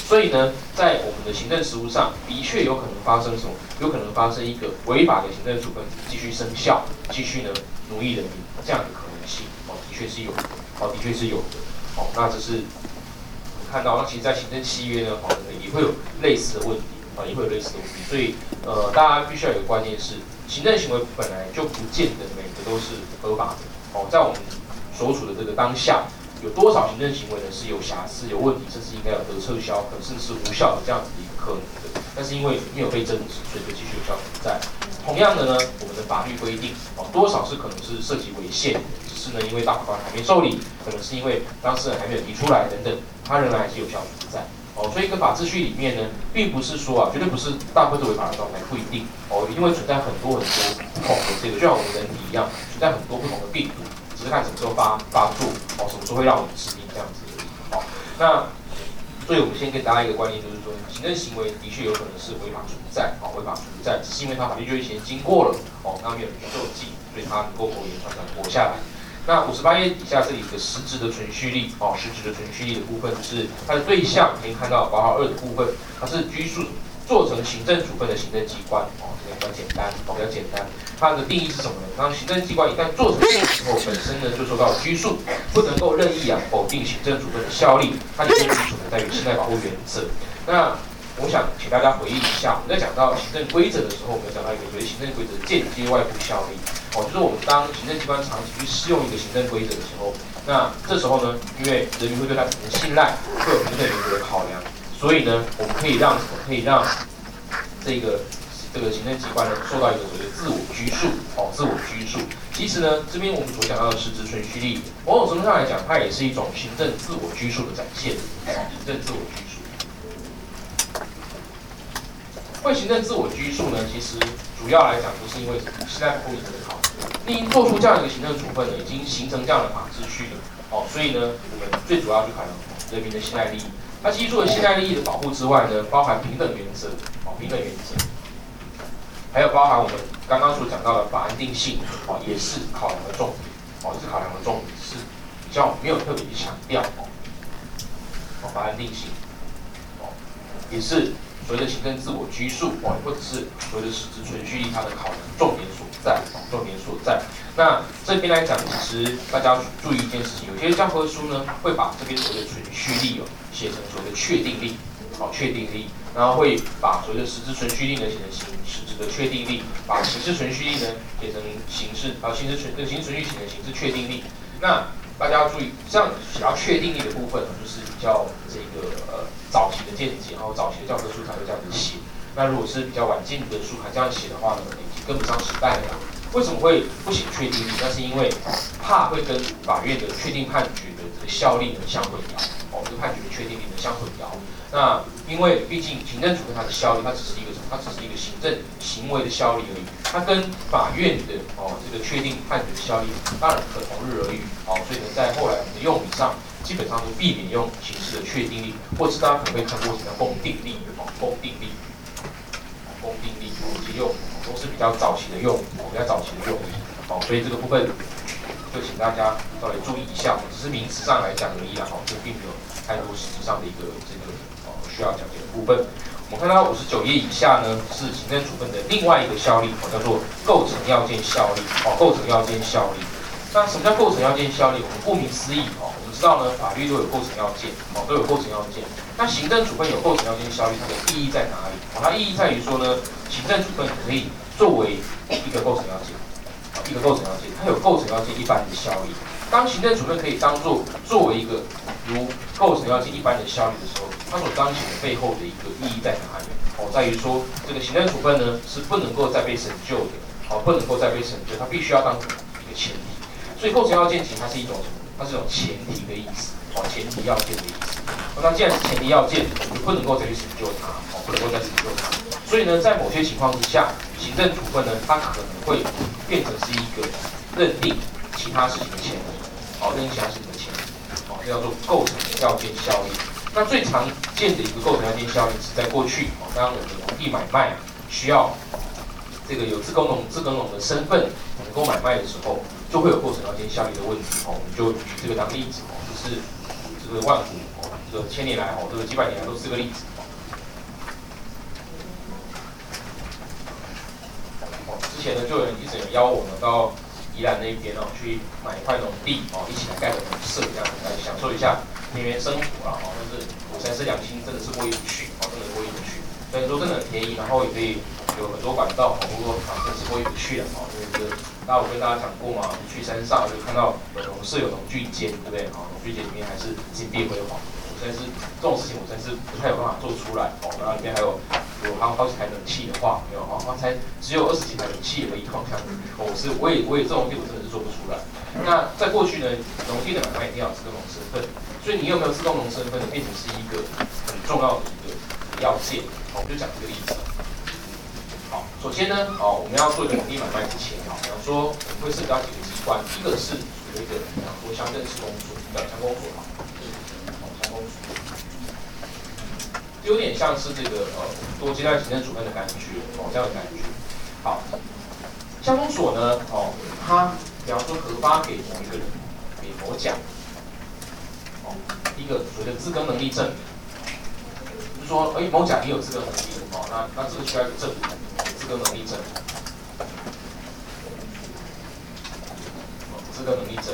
所以呢，在我们的行政实务上，的确有可能发生什么？有可能发生一个违法的行政处分继续生效，继续呢奴役人民这样的可能性，哦，的确是有的，哦，的确是有的，哦，那这是我们看到，那其实，在行政契约呢，哦，也会有类似的问题，啊，也会有类似的问题，所以，呃，大家必须要有个观念是，行政行为本来就不见得每个都是合法的，哦，在我们所处的这个当下。有多少行政行为呢是有瑕疵、有问题，甚至应该有得撤销，可甚至是无效的这样子的一个可能的。但是因为没有被争执，所以就继续有效存在。同样的呢，我们的法律规定哦，多少是可能是涉及违宪，只是呢因为大法官还没受理，可能是因为当事人还没有提出来等等，它仍然还是有效存在。哦，所以一个法秩序里面呢，并不是说啊，绝对不是大部分是违法的状态，不一定哦，因为存在很多很多不同的这个，就像我们人体一样，存在很多不同的病毒。只是看什么时候发发作，哦，什么时候会让我们致命这样子而已。好，那所以我们先跟大家一个观念，就是说，行政行为的确有可能是违法存在，哦，违法存在，只是因为它法律就义前经过了，哦，那没有人受记，所以它能够苟延残喘活下来。那五十八页底下这里的实质的存续力，哦，实质的存续力的部分是它的对象，可以看到括号二的部分，它是拘束做成行政处分的行政机关，哦，这个比较简单，哦，比较简单。它的定义是什么呢？当行政机关一旦做成的时候，本身呢就受到拘束，不能够任意啊否定行政处分的效力。它里面基础呢在于信赖保护原则。那我想请大家回忆一下，我们在讲到行政规则的时候，我们讲到一个所谓行政规则间接外部效力。哦，就是我们当行政机关长期去适用一个行政规则的时候，那这时候呢，因为人民会对它产生信赖，会有平等原则的考量，所以呢，我们可以让可以让这个。这个行政机关呢，受到一个所谓的自我拘束，哦，自我拘束。其实呢，这边我们所讲到的实质存续力，某种程度上来讲，它也是一种行政自我拘束的展现，哦，行政自我拘束。会行政自我拘束呢，其实主要来讲，就是因为现在不理的考量，你已经做出这样一个行政处分了，已经形成这样的法秩序了，哦，所以呢，我们最主要去考量人民的信赖利益。那基于除了信赖利益的保护之外呢，包含平等原则，哦，平等原则。还有包含我们刚刚所讲到的法安定性，哦，也是考量的重点，哦，也是考量的重点，是比较没有特别去强调，哦，哦，法安定性，哦，也是所谓的行政自我拘束，哦，或者是所谓的实质存续力它的考量重点所在，哦，重点所在。那这边来讲，其实大家注意一件事情，有些教科书呢会把这边所谓的存续力哦写成所谓的确定力，哦，确定力。然后会把所谓的实质存续力呢写成形实质的确定力，把形式存续力呢写成形式啊形式存这个形式存续写成形式确定力。那大家要注意，这样写到确定力的部分，就是比较这个呃早期的见解，然后早期的教科书才会这样子写。那如果是比较晚近的书还这样写的话呢，已经跟不上时代了。为什么会不写确定力？那是因为怕会跟法院的确定判决的这个效力呢相混淆，哦，这个判决的确定力呢相混淆。那因为毕竟行政处分它的效力，它只是一个什么？它只是一个行政行为的效力而已。它跟法院的哦这个确定判决的效力，当然可同日而语。哦，所以呢，在后来我们的用语上，基本上都避免用形式的确定力，或是大家可能会看过什么公定力，哦，公定力，公定力这些用都是比较早期的用，比较早期的用语。哦，所以这个部分就请大家稍微注意一下，只是名词上来讲而已啦。哦，这并没有太多实质上的一个这个。需要讲解的部分，我们看到五十九页以下呢，是行政处分的另外一个效力，哦，叫做构成要件效力，哦，构成要件效力。那什么叫构成要件效力？我们顾名思义，哦，我们知道呢，法律都有构成要件，哦，都有构成要件。那行政处分有构成要件效力，它的意义在哪里？哦，它意义在于说呢，行政处分可以作为一个构成要件，一个构成要件，它有构成要件一般的效力。当行政处分可以当做作为一个如构成要件一般的效力的时候，它所彰显的背后的一个意义在哪里？哦，在于说这个行政处分呢是不能够再被审究的，哦，不能够再被审究，它必须要当成一个前提。所以构成要件其实它是一种什么？它是一种前提的意思，哦，前提要件的意思。那既然是前提要件，就不能够再去审究它，哦，不能够再审究它。所以呢，在某些情况之下，行政处分呢，它可能会变成是一个认定其他事情的前提，哦，认定其他事情的前提。哦，这叫做构成要件效力。那最常见的一个构成要件效力是在过去，哦，当我们的农地买卖需要这个有自耕农、自耕农的身份能够买卖的时候，就会有构成要件效力的问题。哦，我们就举这个当例子，哦，就是这个万湖，哦，这这个千年来哦，这个几百年来都是这个例子。哦，之前呢就有人一直有邀我呢到宜兰那边哦去买一块农地哦，一起来盖个农舍这样子来享受一下田园生活啦哦，但是我实在是良心真的是过意不去哦，真的过意不去。虽然说真的很便宜，然后也可以有很多管道，不过啊真是过意不去了哦，因为这个。那我跟大家讲过嘛，去山上就看到有农舍有农具间，对不对？啊，农具间里面还是金碧辉煌。我真是这种事情，我真是不太有办法做出来哦。然后里面还有有还有好几台冷气的话，没有哦，才只有二十几台冷气而已，好像哦，我是我也我也这种地我真的是做不出来。那在过去呢，农地的买卖一定要有自耕农身份，所以你有没有自耕农身份呢，变成是一个很重要的一个要件。好，我们就讲这个例子。好，首先呢，哦，我们要做一个农地买卖之前，好，比方说我们会涉及到几个机关，一个是有一个，比方说乡镇市公所，叫乡公所，好，好，乡公所，有点像是这个呃多阶段行政主任的感觉，哦，这样的感觉。好，乡公所呢，哦，它比方说核发给某一个人，给某甲，哦，一个所谓的自耕能力证明，就是说，哎，某甲你有自耕能力，哦，那那这个需要一个证明。自耕能力证，自耕能力证。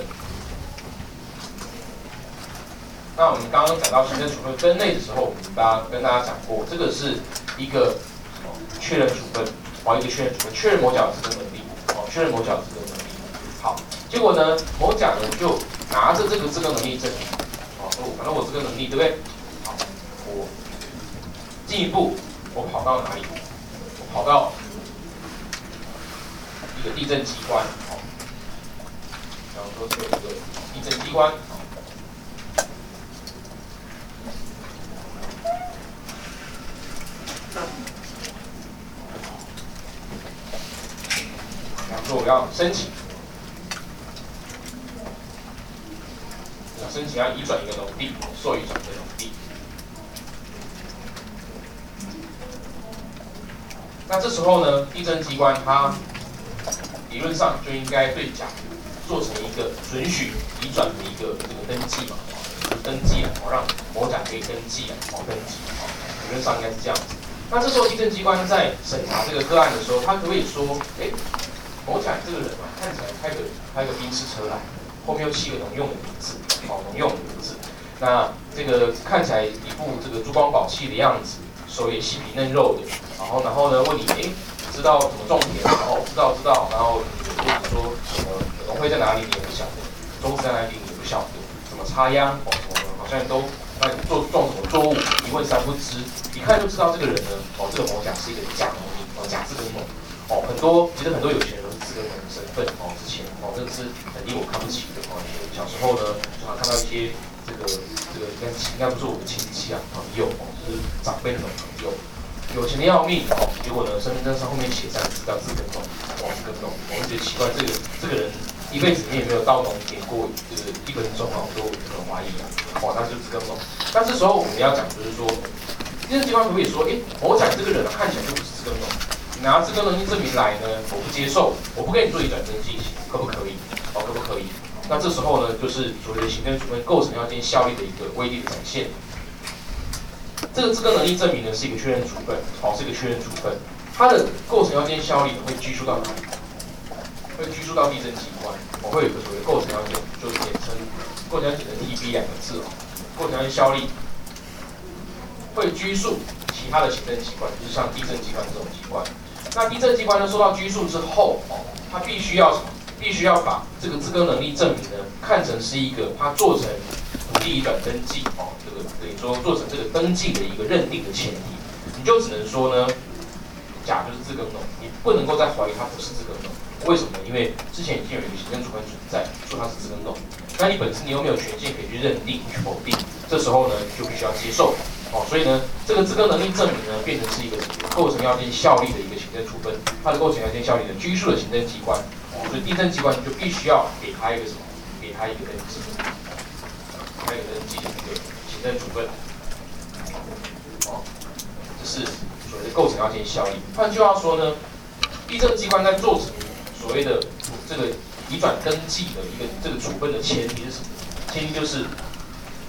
那我们刚刚讲到行政处分分类的时候，我们大家跟大家讲过，这个是一个确认处分，哦，一个确认处分，确认某甲的自耕能力，哦，确认某甲的自耕能力。好，结果呢，某甲呢就拿着这个自耕能力证明，哦，说反正我自耕能力，对不对？好，我进一步，我跑到哪里？我跑到一个地政机关，好，比方说是有一个地政机关，好，比方说我要申请，要申请要移转一个农地，受移转的农地。那这时候呢，地政机关它理论上就应该对甲做成一个准许移转的一个这个登记嘛，就是登记了，哦，让某甲可以登记啊，哦，登记，哦，理论上应该是这样子。那这时候地政机关在审查这个个案的时候，他可不可以说，哎，某甲这个人啊，看起来开个开个宾士车来，后面又漆个农用的名字，哦，农用的名字，那这个看起来一副这个珠光宝气的样子，手也细皮嫩肉的，然后然后呢问你，哎，知道怎么种田？哦，知道知道，然后或者说什么农会在哪里你也不晓得，种子在哪里你也不晓得，怎么插秧，哦，什么好像都那你做种什么作物一问三不知，一看就知道这个人呢，哦，这个某甲是一个假农民，哦，假自耕农，哦，很多其实很多有钱人都是自耕农的身份，哦，之前哦这个是很令我看不起的，哦，小时候呢经常看到一些这个这个应该应该不是我的亲戚啊朋友，哦，就是长辈那种朋友。有钱的要命哦，结果呢，身份证上后面写三个字叫自耕农，哦，自耕农，我会觉得奇怪，这个这个人一辈子里面也没有到农田过这个一分钟啊，我都很怀疑啊，哦，他就是自耕农。但这时候我们要讲就是说，地政机关可不可以说，哎，某甲这个人啊，看起来就不是自耕农，你拿自耕能力证明来呢，我不接受，我不给你做移转登记，可不可以？哦，可不可以？那这时候呢，就是所谓的行政处分构成要件效力的一个威力的展现。这个自耕能力证明呢是一个确认处分，哦，是一个确认处分，它的构成要件效力会拘束到哪里？会拘束到地政机关，我、哦、会有一个所谓的构成要件，就是简称构成要件的 T B 两个字哦，构成要件效力会拘束其他的行政机关，就是像地政机关这种机关。那地政机关呢受到拘束之后，哦，它必须要什么？必须要把这个自耕能力证明呢看成是一个它做成土地移转登记，哦，这个等于说做成这个登记的一个认定的前提，你就只能说呢，甲就是自耕农，你不能够再怀疑他不是自耕农。为什么呢？因为之前已经有一个行政处分存在，说他是自耕农，那你本身你又没有权限可以去认定、去否定，这时候呢就必须要接受，哦，所以呢，这个自耕能力证明呢变成是一个构成要件效力的一个行政处分，它的构成要件效力的拘束的行政机关。所以地政机关就必须要给他一个什么？给他一个登记，给他一个登记的一个行政处分。哦，这是所谓的构成要件效力。换句话说呢，地政机关在做成所谓的这个移转登记的一个这个处分的前提是什么？前提就是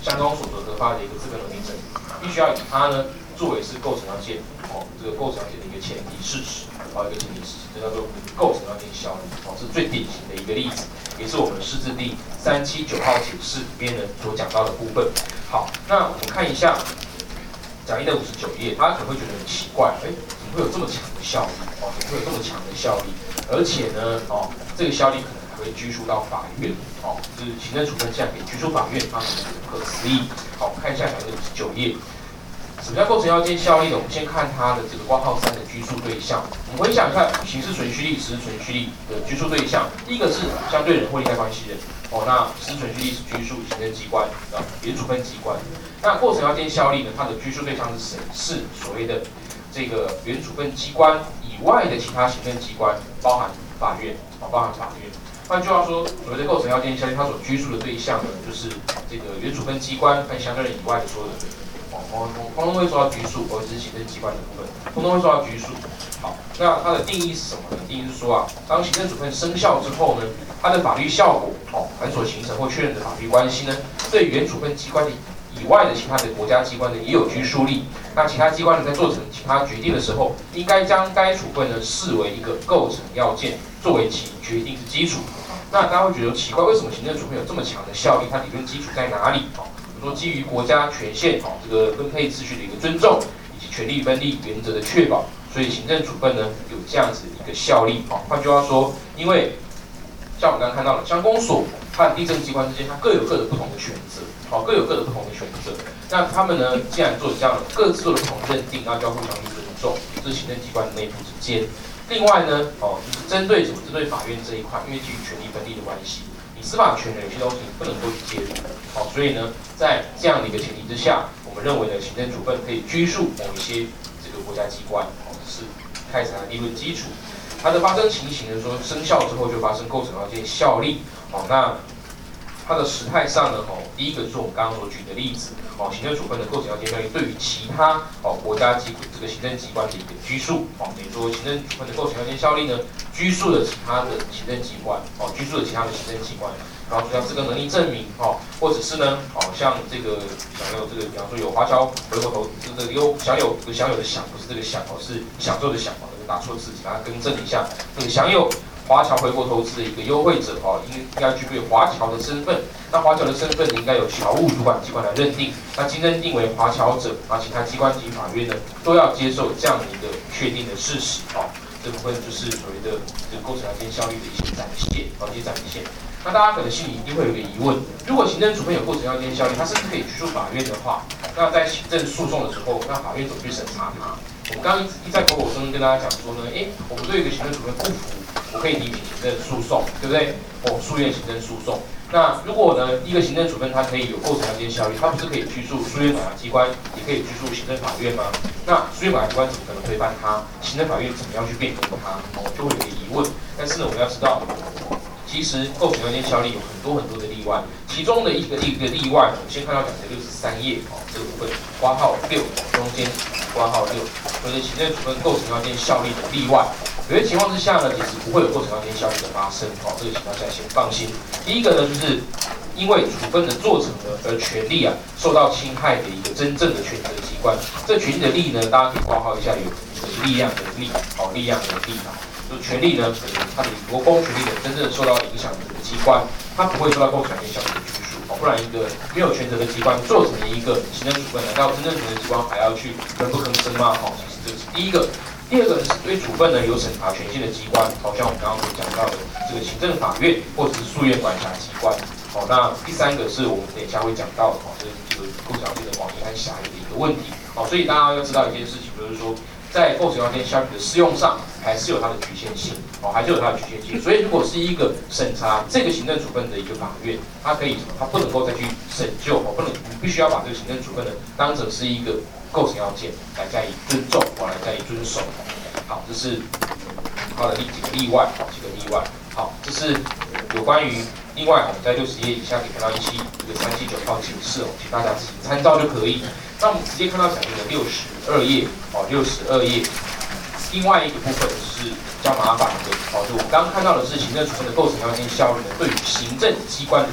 相关所得核发的一个资格能力证明，必须要以它呢作为是构成要件哦，这个构成要件的一个前提事实，哦一个前提事实，这叫做构成要件效力，哦是最典型的一个例子，也是我们释字第三七九号解释里面呢所讲到的部分。好，那我们看一下讲义的五十九页，大家可能会觉得很奇怪，哎，怎么会有这么强的效力？哦，怎么会有这么强的效力？而且呢，哦，这个效力可能还会拘束到法院，哦，就是行政处分竟然可以拘束法院，它很不可思议。好，我们看一下讲义的五十九页。什么叫构成要件效力呢？我们先看它的这个括号三的拘束对象。我们回想一下刑事存续力、实质存续力的拘束对象，第一个是相对人或利害关系人，哦，那实质存续力是拘束行政机关啊，也是处分机关。那构成要件效力呢，它的拘束对象是谁？是所谓的这个原处分机关以外的其他行政机关，包含法院，啊，包含法院。换句话说，所谓的构成要件效力，它所拘束的对象呢，就是这个原处分机关和相对人以外的所有的人。哦，通通会受到拘束，而只是行政机关的部分，通通会受到拘束。好，那它的定义是什么呢？定义是说啊，当行政处分生效之后呢，它的法律效果，哦，凡所形成或确认的法律关系呢，对原处分机关的以外的其他的国家机关呢，也有拘束力。那其他机关呢，在做成其他决定的时候，应该将该处分呢视为一个构成要件，作为其决定之基础。那大家会觉得奇怪，为什么行政处分有这么强的效力？它理论基础在哪里？哦，说基于国家权限哦，这个分配秩序的一个尊重，以及权力分立原则的确保，所以行政处分呢有这样子一个效力。哦，换句话说，因为像我们刚刚看到了，乡公所和地政机关之间，它各有各的不同的选择，哦，各有各的不同的选择。那他们呢，既然做这样的各自做的不同认定，那就要互相去尊重，这是行政机关内部之间。另外呢，哦，就是针对什么？针对法院这一块，因为基于权力分立的关系。司法权的有些东西不能够去介入，好，所以呢，在这样的一个前提之下，我们认为呢，行政处分可以拘束某一些这个国家机关，哦，是开始的理论基础。它的发生情形呢，说生效之后就发生构成要件效力，哦，那它的时态上呢，哦，第一个就是我们刚刚所举的例子，哦，行政处分的构成要件效力对于其他哦国家机这个行政机关的一个拘束，哦，等于说行政处分的构成要件效力呢。拘束了其他的行政机关，哦，拘束了其他的行政机关，然后像这个能力证明，哦，或者是呢，哦，像这个享有这个，比方说有华侨回国投资这个优享有有享有的享，不是这个享哦，是享受的享哦，打错字，把它更正一下。这个享有华侨回国投资的一个优惠者，哦，应应该具备华侨的身份。那华侨的身份应该由侨务主管机关来认定。那经认定为华侨者，啊，其他机关及法院呢，都要接受这样的一个确定的事实，哦。这部分就是所谓的这个构成要件效力的一些展现，哦，一些展现。那大家可能心里一定会有一个疑问：如果行政处分有构成要件效力，它是不是可以拘束法院的话，那在行政诉讼的时候，那法院怎么去审查它？我们刚刚一在口口声声跟大家讲说呢，哎，我们对一个行政处分不服，我可以提起行政诉讼，对不对？哦，诉愿行政诉讼。那如果呢，一个行政处分它可以有构成要件效力，它不是可以拘束诉愿管辖机关，也可以拘束行政法院吗？那诉愿管辖机关怎么可能推翻它？行政法院怎么样去辩驳它？哦，就会有一个疑问。但是呢，我们要知道，其实构成要件效力有很多很多的例外，其中的一个一个例外，我们先看到讲的六十三页哦，这个部分括号六中间括号六，所谓的行政处分构成要件效力的例外。有些情况之下呢，其实不会有构成要件效力的发生，哦，这个请大家先放心。第一个呢，就是因为处分的做成呢，而权利啊受到侵害的一个真正的权责机关，这权利的利呢，大家可以括号一下，有力量的力，好，力量的力啊，就是权利呢，它的国公权利的真正受到影响的这个机关，它不会受到构成要件效力的拘束，哦，不然一个没有权责的机关做成一个行政处分，难道真正权责机关还要去吭不吭声吗？哦，其实这是第一个。第二个呢是对处分呢有审查权限的机关，好像我们刚刚所讲到的这个行政法院或者是诉愿管辖机关。好，那第三个是我们等一下会讲到的，哦，这是这个构成要件的广义和狭义的一个问题。好，所以大家要知道一件事情，就是说在构成要件效力的适用上，还是有它的局限性，哦，还是有它的局限性。所以如果是一个审查这个行政处分的一个法院，它可以什么？它不能够再去审究，哦，不能，你必须要把这个行政处分呢当成是一个构成要件来加以尊重，我来加以遵守。好，这是它的例几个例外，好，几个例外。好，这是有关于另外我们在六十页以下可以看到一期这个三七九号解释哦，请大家自己参照就可以。那我们直接看到讲义的六十二页哦，六十二页。另外一个部分是比较麻烦的，哦，就我们刚刚看到的是行政处分的构成要件效力呢，对于行政机关的拘束力。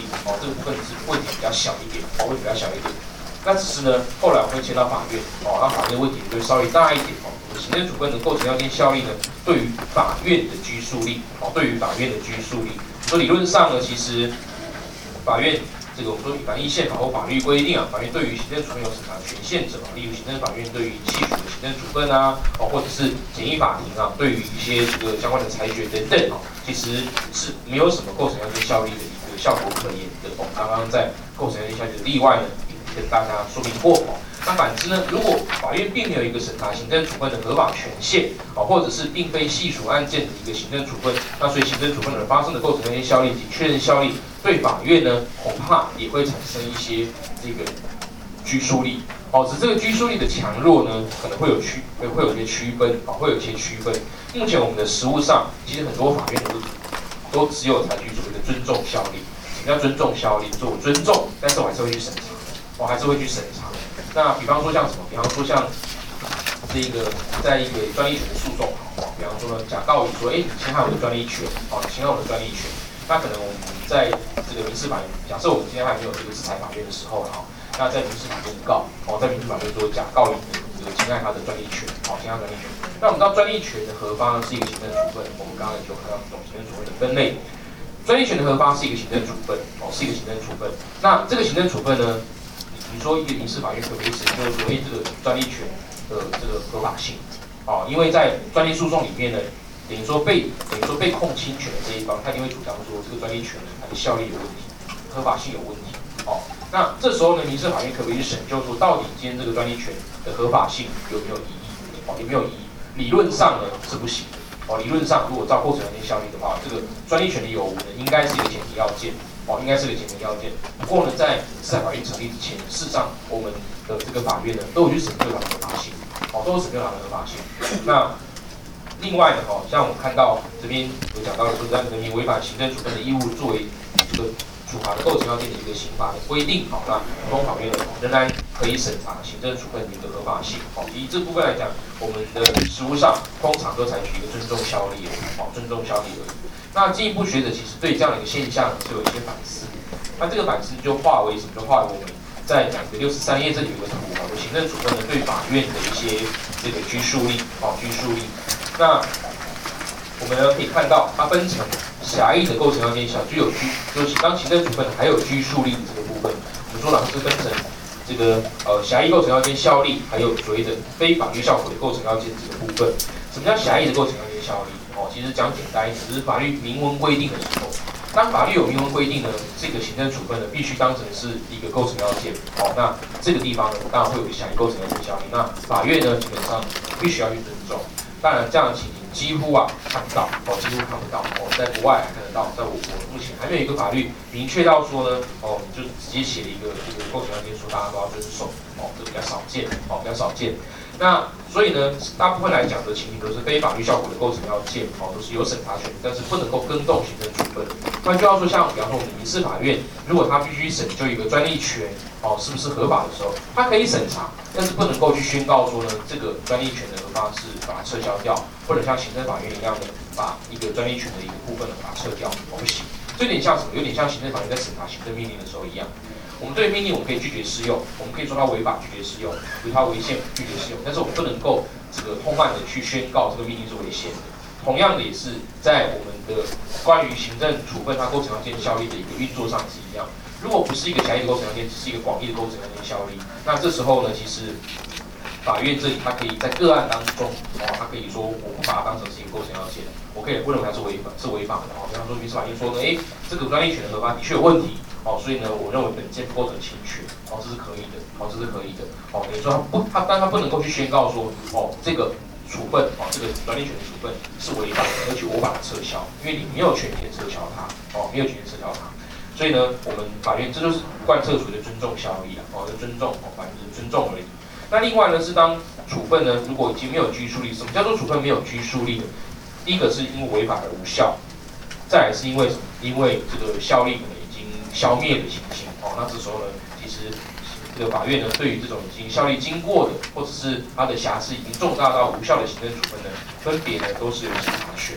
哦，这个部分是问题比较小一点，哦，会比较小一点。那只是呢，后来我会迁到法院，哦，那法院的问题就稍微大一点，哦。行政处分的构成要件效力呢，对于法院的拘束力，哦，对于法院的拘束力，所以理论上呢，其实法院这个我们说反映宪法或法律规定啊，法院对于行政处分有审查权限者啊，例如行政法院对于系属的行政处分啊，哦，或者是简易法庭啊，对于一些这个相关的裁决等等啊，其实是没有什么构成要件效力的一个效果可言的。我们刚刚在构成要件效力的例外呢，跟大家说明过哦。那反之呢，如果法院并没有一个审查行政处分的合法权限啊，或者是并非系属案件的一个行政处分，那所以行政处分而发生的构成要件效力及确认效力，对法院呢恐怕也会产生一些这个拘束力。哦，只这个拘束力的强弱呢，可能会有区会会有一些区分啊，会有一些区分。目前我们的实务上，其实很多法院都都只有采取所谓的尊重效力。什么叫尊重效力？说我尊重，但是我还是会去审查，我还是会去审查。那比方说像什么？比方说像这个在一个专利权的诉讼，哦，比方说呢，甲告你说，哎，你侵害我的专利权，哦，你侵害我的专利权。那可能我们在这个民事法院，假设我们今天还没有这个制裁法院的时候，哈，那在民事法院告，哦，在民事法院说甲告你这个侵害他的专利权，哦，侵害专利权。那我们知道专利权的核发呢是一个行政处分，我们刚刚就看到这种行政处分的分类。专利权的核发是一个行政处分，哦，是一个行政处分。那这个行政处分呢？你说一个民事法院可不可以审究所谓这个专利权的这个合法性？哦，因为在专利诉讼里面呢，等于说被等于说被控侵权的这一方，他一定会主张说这个专利权它的效力有问题，合法性有问题。哦，那这时候呢，民事法院可不可以去审究说，到底今天这个专利权的合法性有没有疑义？哦，有没有疑义？理论上呢是不行的。哦，理论上如果照构成要件效力的话，这个专利权的有无呢，应该是一个前提要件。哦，应该是个前提要件。不过呢，在制裁法院成立之前，事实上我们的这个法院呢，都有去审究它的合法性，哦，都有审究它的合法性。那另外呢，哦，像我们看到这边有讲到的说，在人民违反行政处分的义务作为这个处罚的构成要件的一个刑法的规定，好，那普通法院呢，仍然可以审查行政处分的一个合法性。好，以这部分来讲，我们的实务上通常都采取一个尊重效力而已，好，尊重效力而已。那进一步学者其实对这样的一个现象就有一些反思，那这个反思就化为什么？就化为我们在讲的六十三页这里有个图啊，有行政处分的对法院的一些这个拘束力，哦，拘束力。那我们呢可以看到，它分成狭义的构成要件效，具有拘，就是当行政处分还有拘束力的这个部分，我们说了是分成这个呃狭义构成要件效力，还有所谓的非法律效果的构成要件这个部分。什么叫狭义的构成要件效力？哦，其实讲简单一点，就是法律明文规定的时候，当法律有明文规定呢，这个行政处分呢必须当成是一个构成要件。哦，那这个地方呢，当然会有狭义构成要件效力。那法院呢，基本上必须要去尊重。当然，这样的情形几乎啊看不到，哦，几乎看不到。哦，在国外还看得到，在我国目前还没有一个法律明确到说呢，哦，就直接写了一个这个构成要件说大家都要遵守。哦，这比较少见，哦，比较少见。那所以呢，大部分来讲的情形都是非法律效果的构成要件，哦，都是有审查权，但是不能够更动行政处分。换句话说，像比方说我们民事法院，如果他必须审究一个专利权，哦，是不是合法的时候，他可以审查，但是不能够去宣告说呢，这个专利权的合法是把它撤销掉，或者像行政法院一样的把一个专利权的一个部分呢把它撤掉，哦，不行。这有点像什么？有点像行政法院在审查行政命令的时候一样。我们对命令我们可以拒绝适用，我们可以说它违法拒绝适用，比如它违宪拒绝适用，但是我们不能够这个通慢的去宣告这个命令是违宪的。同样的也是在我们的关于行政处分它构成要件效力的一个运作上是一样。如果不是一个狭义的构成要件，只是一个广义的构成要件效力，那这时候呢，其实法院这里它可以在个案当中，哦，它可以说我不把它当成是一个构成要件，我可以不认为它是违法是违法的。哦，比方说民事法院说呢，哎，这个专利权的合法的确有问题。哦，所以呢，我认为本件不构成侵权，哦，这是可以的，哦，这是可以的，哦，等于说他不，他但他不能够去宣告说，哦，这个处分，哦，这个专利权的处分是违法的，而且我把它撤销，因为你没有权利撤销它，哦，没有权利撤销它，所以呢，我们法院这就是贯彻所谓的尊重效力啊，哦，就尊重，哦，反正就是尊重而已。那另外呢，是当处分呢，如果已经没有拘束力，什么叫做处分没有拘束力的？第一个是因为违法而无效，再来是因为什么？因为这个效力可能消灭的情形，哦，那这时候呢，其实这个法院呢，对于这种已经效力经过的，或者是它的瑕疵已经重大到无效的行政处分呢，分别呢都是有审查权的，哦，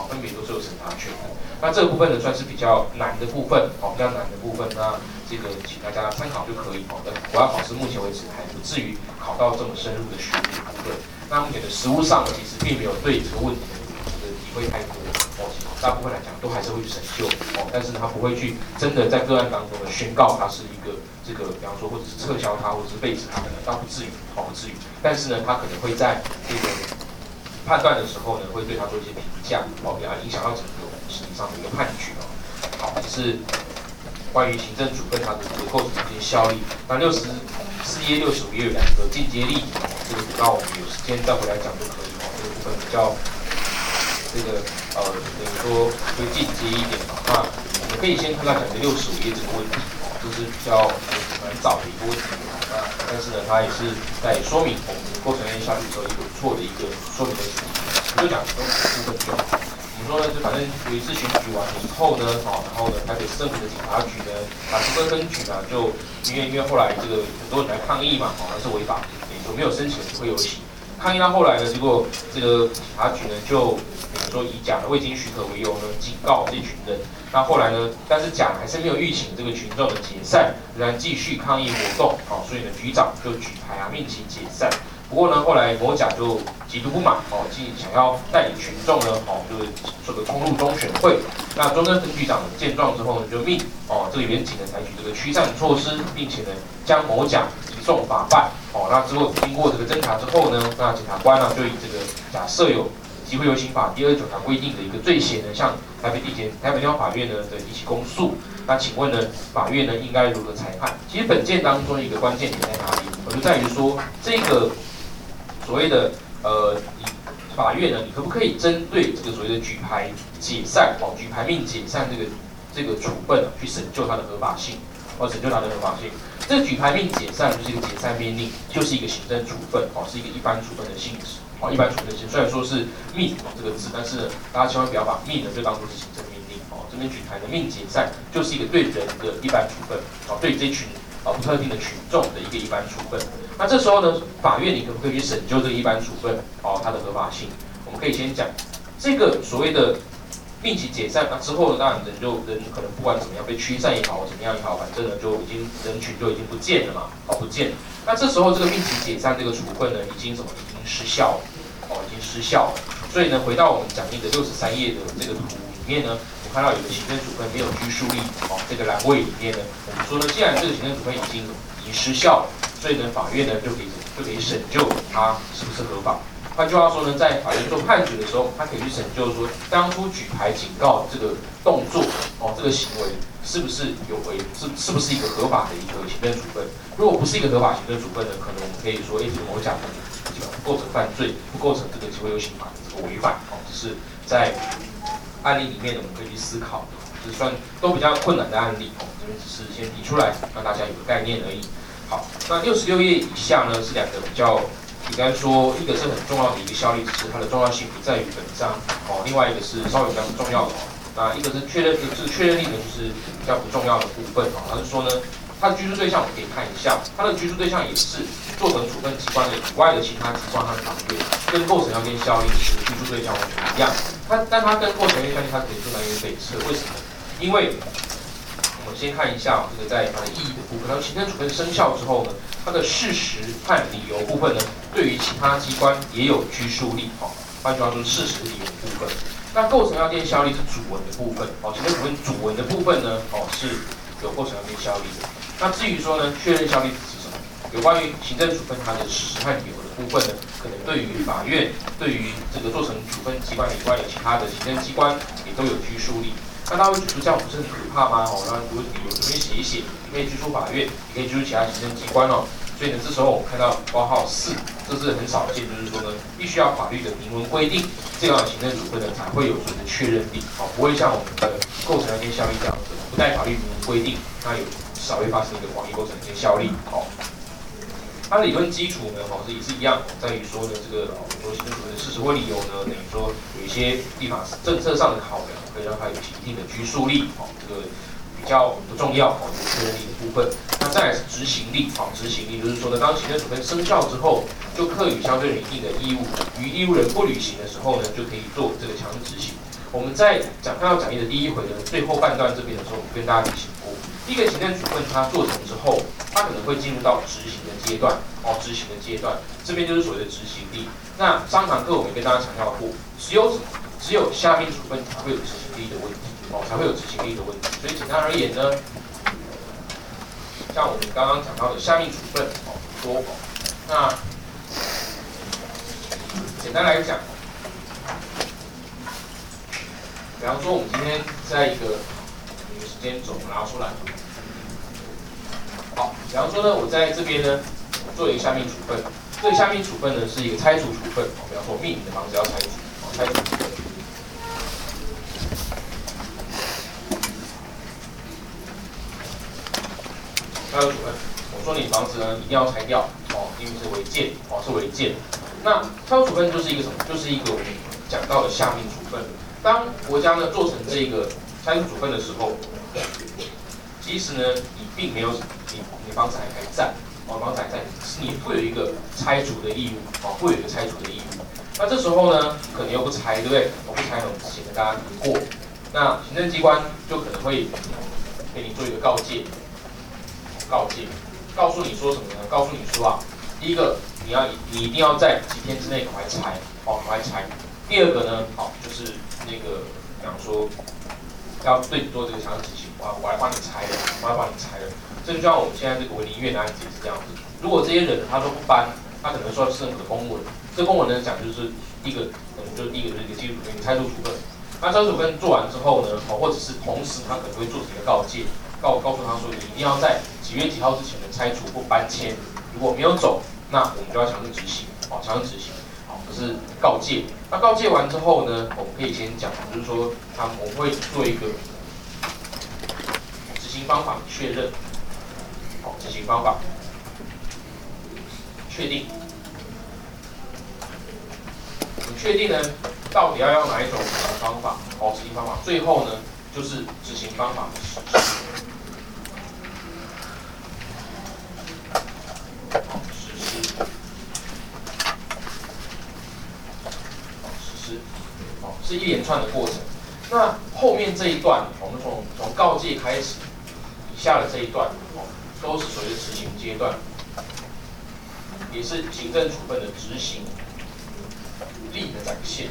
哦，分别都是有审查权的。那这个部分呢，算是比较难的部分，哦，比较难的部分，那这个请大家参考就可以。哦，那国家考试目前为止还不至于考到这么深入的学理部分。那目前的实务上呢，其实并没有对这个问题的这个体会太多。哦，大部分来讲都还是会去审究。哦，但是呢，他不会去真的在个案当中呢宣告它是一个这个，比方说或者是撤销它，或者是废止它，可能倒不至于，哦，不至于。但是呢，他可能会在这个判断的时候呢，会对他做一些评价，哦，给他影响到整个实际上的一个判决哦。好，这是关于行政处分它的这个构成这些效力。那六十四页、六十五页有两个进阶例子，哦，这个等到我们有时间再回来讲就可以哦。这个部分比较这个呃，等于说会进阶一点哦。那我们可以先看到讲的六十五页这个问题哦，这是比较蛮早的一个问题。那但是呢，它也是在说明我们构成案效力的时候一个不错的一个说明的主题。我就讲其中几个部分就好。我们说呢，就反正有一次选举完了以后呢，哦，然后呢，台北市政府的警察局呢，啊，这个分局呢，就因为因为后来这个很多人来抗议嘛，哦，那是违法的，等于说没有申请就会有刑。抗议到后来呢，结果这个警察局呢，就比如说以甲的未经许可为由呢，警告这群人。那后来呢，但是甲还是没有预请这个群众的解散，仍然继续抗议活动，哦，所以呢，局长就举牌啊，命其解散。不过呢，后来某甲就极度不满，哦，既想要带领群众呢，哦，就是这个冲入中选会。那中正分局长见状之后呢，就命哦这个员警呢采取这个驱散措施，并且呢将某甲移送法办。哦，那之后经过这个侦查之后呢，那检察官呢就以这个假设有集会游行法第二十九条规定的一个罪嫌呢，向台北地检台北地方法院呢的提起公诉。那请问呢，法院呢应该如何裁判？其实本件当中一个关键点在哪里？我就在于说这个。所谓的呃，你法院呢，你可不可以针对这个所谓的举牌解散，哦，举牌命解散这个这个处分，去审究它的合法性，哦，审究它的合法性。这个举牌命解散就是一个解散命令，就是一个行政处分，哦，是一个一般处分的性质，哦，一般处分性。虽然说是命哦这个字，但是大家千万不要把命呢就当作是行政命令，哦，这边举牌的命解散就是一个对人的一般处分，哦，对这群啊不特定的群众的一个一般处分。那这时候呢，法院你可不可以去审究这个一般处分哦它的合法性？我们可以先讲这个所谓的命其解散，那之后呢，当然人就人可能不管怎么样被驱散也好，怎么样也好，反正呢就已经人群就已经不见了嘛，哦不见了。那这时候这个命其解散这个处分呢，已经什么已经失效了，哦已经失效了。所以呢，回到我们讲义的六十三页的这个图里面呢，我看到有个行政处分没有拘束力哦这个栏位里面呢，我们说呢，既然这个行政处分已经已经失效了。所以呢，法院呢就可以就可以审究它是不是合法。换句话说呢，在法院做判决的时候，他可以去审究说，当初举牌警告这个动作哦，这个行为是不是有违，是是不是一个合法的一个行政处分？如果不是一个合法行政处分呢，可能我们可以说，哎，这个某甲基本上不构成犯罪，不构成这个集会游行法的这个违反哦，这是在案例里面呢，我们可以去思考，就是算都比较困难的案例哦，这边只是先提出来，让大家有个概念而已。好，那六十六页以下呢是两个比较，应该说一个是很重要的一个效力，只是它的重要性不在于本章哦，另外一个是稍微比较不重要的哦。那一个是确认的，这个确认力呢就是比较不重要的部分哦。它是说呢，它的居住对象我们可以看一下，它的居住对象也是做成处分机关的以外的其他机关和法院，跟构成要跟效力的居住对象完全一样。它但它跟构成要效力它可以做南辕北辙，为什么？因为我们先看一下这个在它的意义的部分，然后行政处分生效之后呢，它的事实和理由部分呢，对于其他机关也有拘束力，哦，换句话说，事实理由部分。那构成要件效力是主文的部分，哦，行政处分主文的部分呢，哦是有构成要件效力的。那至于说呢，确认效力是什么？有关于行政处分它的事实和理由的部分呢，可能对于法院、对于这个做成处分机关以外的其他的行政机关也都有拘束力。那他会举出这样不是很可怕吗？哦，那如果理由随便写一写，你可以拘束法院，你可以拘束其他行政机关哦。所以呢，这时候我们看到括号四，这是很少见，就是说呢，必须要法律的明文规定，这样的行政处分呢才会有所谓的确认力，哦，不会像我们的构成要件效力这样子，不带法律明文规定，那有少会发生一个广义构成要件效力，哦。它的理论基础呢，哦，是也是一样，在于说呢，这个哦，说行政处分的事实或理由呢，等于说有一些立法政策上的考量，可以让它有一定的拘束力，哦，这个比较不重要，哦，有确认力的部分。那再来是执行力，哦，执行力就是说呢，当行政处分生效之后，就课予相对人一定的义务，于义务人不履行的时候呢，就可以做这个强制执行。 我们在讲看到讲义的第一回的最后半段这边的时候，我们跟大家提醒过，第一个行政处分它做成之后，它可能会进入到执行的阶段，哦，执行的阶段，这边就是所谓的执行力。那上堂课我们跟大家强调过，只有只有下面处分才会有执行力的问题，哦，才会有执行力的问题。所以简单而言呢，像我们刚刚讲到的下面处分，哦，说，那简单来讲。比方说，我们今天在一个一个时间轴拿出来，好，比方说呢，我在这边呢做一个下面处分，这个下面处分呢是一个拆除处分，哦，比方说命名的房子要拆除，哦，拆除处分，拆除处分，我说你房子呢一定要拆掉，哦，因为是违建，哦，是违建。那拆除处分就是一个什么？就是一个我们讲到的下面处分。当国家呢做成这个拆除处分的时候，其实呢你并没有你你的房子还还在，哦，房子还在，是你会有一个拆除的义务，哦，会有一个拆除的义务。那这时候呢，可能又不拆，对不对？我不拆呢，显得大家难过。那行政机关就可能会给你做一个告诫，告诫，告诉你说什么呢？告诉你说啊，第一个，你要你一定要在几天之内赶快拆，哦，赶快拆。第二个呢，好，就是那个，比方说，要对你做这个强制执行，我我来帮你拆了，我来帮你拆了。这就像我们现在这个违林医院的案子也是这样子。如果这些人他都不搬，他可能收到政府的公文，这公文呢讲就是第一个，可能就是第一个就是一个技术处分，拆除处分。那拆除处分做完之后呢，哦，或者是同时他可能会做成一个告诫，告告诉他说，你一定要在几月几号之前的拆除或搬迁，如果没有走，那我们就要强制执行，哦，强制执行。是告诫，那告诫完之后呢，我们可以先讲，就是说，他我们会做一个执行方法确认，好，执行方法确定，你确定呢，到底要用哪一种方法？好，执行方法，最后呢，就是执行方法的实施。是一连串的过程。那后面这一段，我们从从告诫开始，以下的这一段，哦，都是属于执行阶段，也是行政处分的执行力的展现。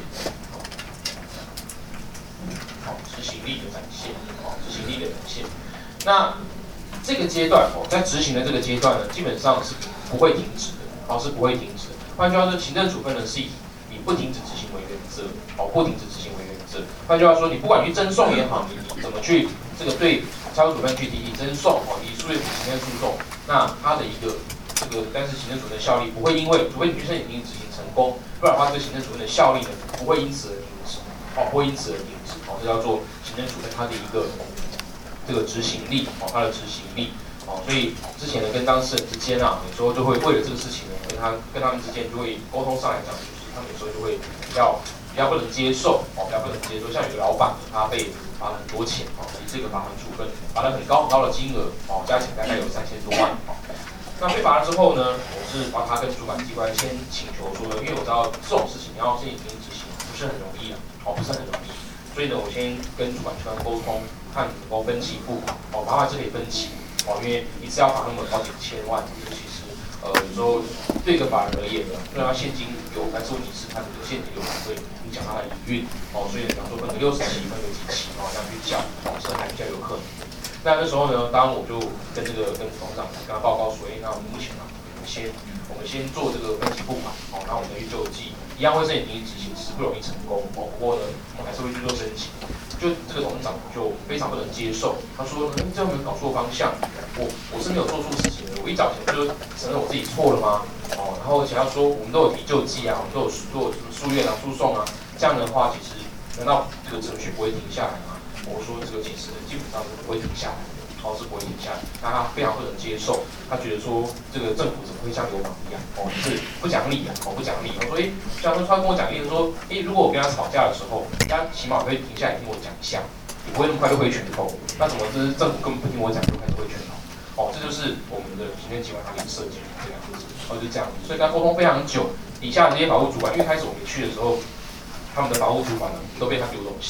好，执行力的展现，好，执行力的展现。那这个阶段，哦，在执行的这个阶段呢，基本上是不会停止的，好，是不会停止的。换句话说，行政处分呢是以以不停止执行为原则，哦，不停止执行为原则。换句话说，你不管去争讼也好，你你怎么去这个对拆除处分去提起争讼，哦，提诉愿行政诉讼，那它的一个这个，但是行政处分的效力不会因为，除非你去申请执行成功，不然的话，这个行政处分的效力呢不会因此而停止，哦，不会因此而停止，哦，这叫做行政处分它的一个这个执行力，哦，它的执行力。哦，所以之前呢，跟当事人之间啊，有时候就会为了这个事情呢，跟他跟他们之间就会沟通上来讲，就是他们有时候就会比较比较不能接受，哦，比较不能接受。像有个老板，他被罚了很多钱，哦，以这个罚款处分，罚了很高很高的金额，哦，加起来大概有三千多万，哦。那被罚了之后呢，我是帮他跟主管机关先请求说，因为我知道这种事情你要申请停止执行不是很容易啊，哦，不是很容易，所以呢，我先跟主管机关沟通，看能够分期付款，哦，罚款是可以分期。哦，因为一次要罚那么好几千万，这个其实呃有时候对一个法人而言呢，虽然他现金有，但是问题是他这个现金流会影响他的营运，哦，所以比方说分个六十期，分个几期，哦，这样去缴，哦，是还比较有可能的。那那时候呢，当然我就跟这个跟董事长跟他报告说，哎，那我们目前啊，我们先我们先做这个分期付款，哦，然后我们去救济，一样会申请停止执行，只是不容易成功，哦，不过呢，我们还是会去做申请。就这个董事长就非常不能接受，他说：“嗯，这样没搞错方向，我我是没有做错事情的，我一早前就承认我自己错了吗？哦，然后想要说我们都有提救济啊，我们都有做什么诉愿啊、诉讼啊，这样的话，其实难道这个程序不会停下来吗？”我说：“这个其实基本上是不会停下来的，哦，是不会停下来。”那他非常不能接受，他觉得说这个政府怎么会像流氓一样，哦，是不讲理啊，哦，不讲理。我说：“哎，像说他跟我讲例子说，哎，如果我跟他吵架的时候，他起码会停下来听我讲一下，也不会那么快就挥拳头。那怎么这是政府根本不听我讲就开始挥拳头？哦，这就是我们的行政机关它的设计这样子，哦，就这样子。所以跟他沟通非常久，底下这些法务主管，因为开始我们去的时候，他们的法务主管呢都被他丢东西。”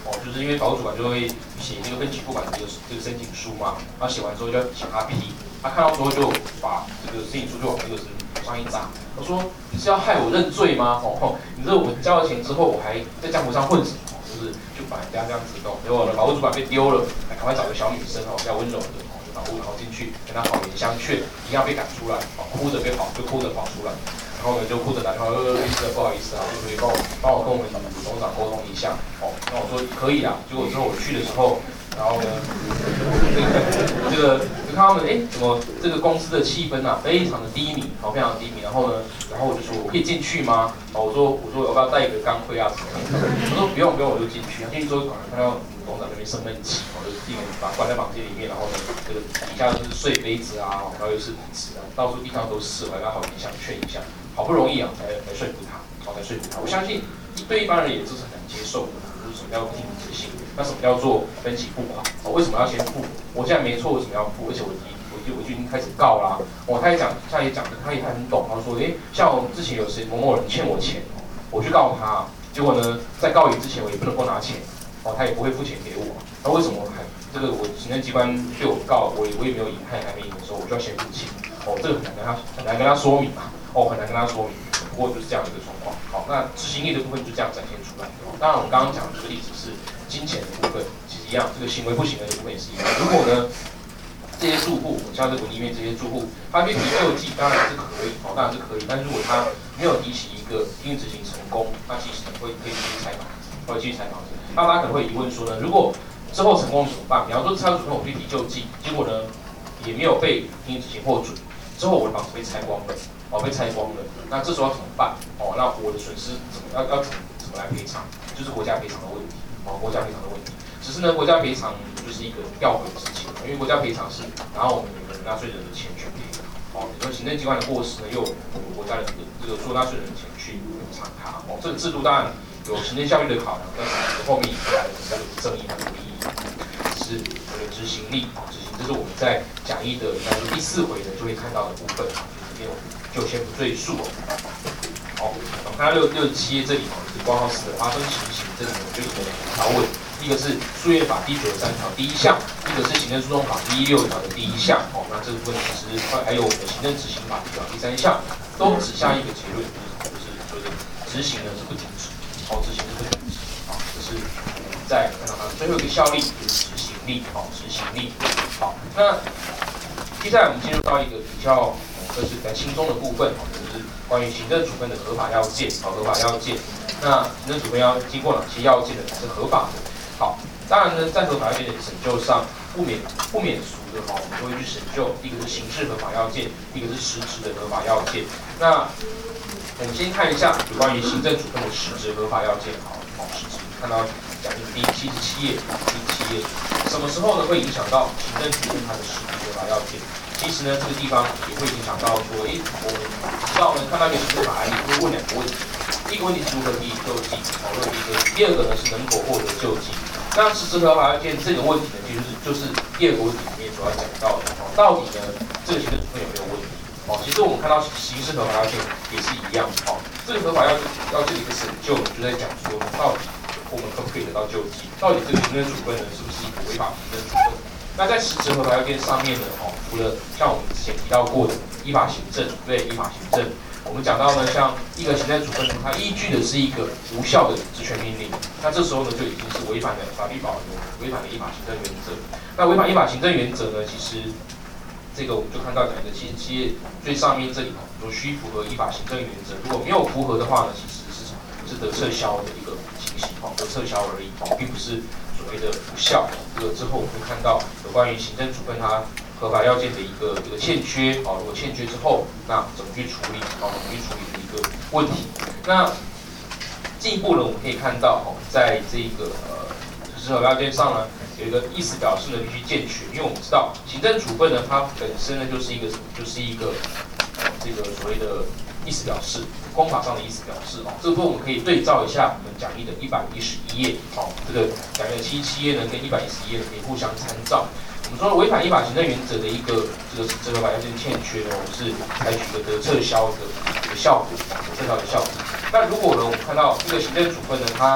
哦，就是因为法务主管就会写这个分期付款的这个这个申请书嘛，他写完之后就要请他批，他看到之后就把这个申请书就往这个是往上一砸，他说你是要害我认罪吗？哦，你这我们交了钱之后，我还在江湖上混什么？就是就把人家这样子弄，结果呢，法务主管被丢了，赶快找个小女生哦，比较温柔的哦，就保护然后进去跟他好言相劝，一样被赶出来，哦，哭着被跑，就哭着跑出来。然后呢，就哭着打电话，呃，律师不好意思啊，就可以帮我帮我跟我们董事长沟通一下，哦，那我说可以啊。结果之后我去的时候，然后呢，这个这个就看他们，哎，怎么这个公司的气氛啊，非常的低迷，好，非常的低迷。然后呢，然后我就说我可以进去吗？哦，我说我说我要不要带一个钢盔啊什么的？他说不用不用，我就进去。进去之后，看到董事长那边生闷气，我就进把关在房间里面，然后呢，这个底下就是碎杯子啊，然后又是纸啊，到处地上都是，我还跟他好言相劝一下。好不容易啊，才才说服他，好才说服他。我相信对一般人也是很难接受的，就是什么叫进执行，那什么叫做分期付款？哦，为什么要先付？我现在没错，为什么要付？而且我已我就我就已经开始告啦。哦，他也讲，他也讲的，他也很懂。他说，诶，像我之前有谁某某人欠我钱，我去告他，结果呢，在告赢之前我也不能够拿钱，哦，他也不会付钱给我。那为什么还这个我行政机关对我告，我也我也没有赢，他也还没赢的时候，我就要先付钱？哦，这个很难跟他很难跟他说明嘛。哦，很难跟他说明，不过就是这样的一个状况。好，那执行力的部分就这样展现出来。当然，我们刚刚讲的这个例子是金钱的部分，其实一样，这个行为不行为的部分也是一样。如果呢，这些住户，像这个里面这些住户，他去提救济，当然是可以，哦，当然是可以。但是如果他没有提起一个应执行成功，那其实会可以继续采访，会继续采访。那大家可能会疑问说呢，如果之后成功怎么办？比方说，车主跟我去提救济，结果呢也没有被应执行获准，之后我的房子被拆光了。哦，被拆光了，那这时候要怎么办？哦，那我的损失怎么要要怎么怎么来赔偿？就是国家赔偿的问题，哦，国家赔偿的问题。只是呢，国家赔偿就是一个吊诡的事情，因为国家赔偿是拿我们每个纳税人的钱去赔，哦，你说行政机关的过失呢，又我们国家的这个做纳税人的钱去补偿它，哦，这个制度当然有行政效率的考量，但是后面引来的这个不正义和不义，是这个执行力，执行，这是我们在讲义的应该是第四回的就会看到的部分，这边就先不赘述了。好，我们看到六六十七页这里哦，是挂号四的发生情形，这里呢就有两条文，一个是诉愿法第九十三条第一项，一个是行政诉讼法第一六条的第一项。哦，那这部分其实还有我们的行政执行法第第三项，都指向一个结论，就是所谓的执行呢是不停止，好，执行是不停止。好，这是在看到它最后一个效力就是执行力，好，执行力。好，那接下来我们进入到一个比较。这是比较轻松的部分，就是关于行政处分的合法要件。好，合法要件，那行政处分要经过哪些要件的才是合法的？好，当然呢，在合法要件的审究上，不免不免俗的哈，我们都会去审究，一个是刑事合法要件，一个是实质的合法要件。那我们先看一下有关于行政处分的实质合法要件。好，好，实质看到讲义第七十七页，第七页，什么时候呢会影响到行政处分它的实质合法要件？其实呢，这个地方也会影响到说，诶，我们知道呢，看到一个行政法案例，会问两个问题，第一个问题是如何提起救济，讨论第一个；第二个呢是能否获得救济。那实质合法要件这个问题呢，其实就是就是第二个问题里面所要讲到的，哦，到底呢这个行政处分有没有问题？哦，其实我们看到刑事合法要件也是一样，哦，这个合法要要件的一个审究就在讲说，到底我们可不可以得到救济？到底这个行政处分呢是不是一个违法行政处分？那在实质合法要件上面呢，哦，除了像我们之前提到过的依法行政，对，依法行政，我们讲到呢，像一个行政处分，它依据的是一个无效的职权命令，那这时候呢就已经是违反了法律保留，违反了依法行政原则。那违反依法行政原则呢，其实这个我们就看到讲一个七十七页最上面这里哦，说需符合依法行政原则，如果没有符合的话呢，其实是是得撤销的一个情形，哦，得撤销而已，哦，并不是所谓的无效。这个之后我们会看到有关于行政处分它合法要件的一个这个欠缺，哦，如果欠缺之后，那怎么去处理，哦，怎么去处理的一个问题。那进一步呢，我们可以看到，哦，在这个呃实质合法要件上呢，有一个意思表示呢必须健全，因为我们知道行政处分呢，它本身呢就是一个就是一个呃这个所谓的意思表示。公法上的意思表示，哦，这部分我们可以对照一下我们讲义的一百一十一页，哦，这个讲义的七十七页呢跟一百一十一页可以互相参照。我们说违反依法行政原则的一个这个这个法要件欠缺呢，我们是采取一个得撤销的一个效果，得撤销的效果。那如果呢，我们看到这个行政处分呢，它这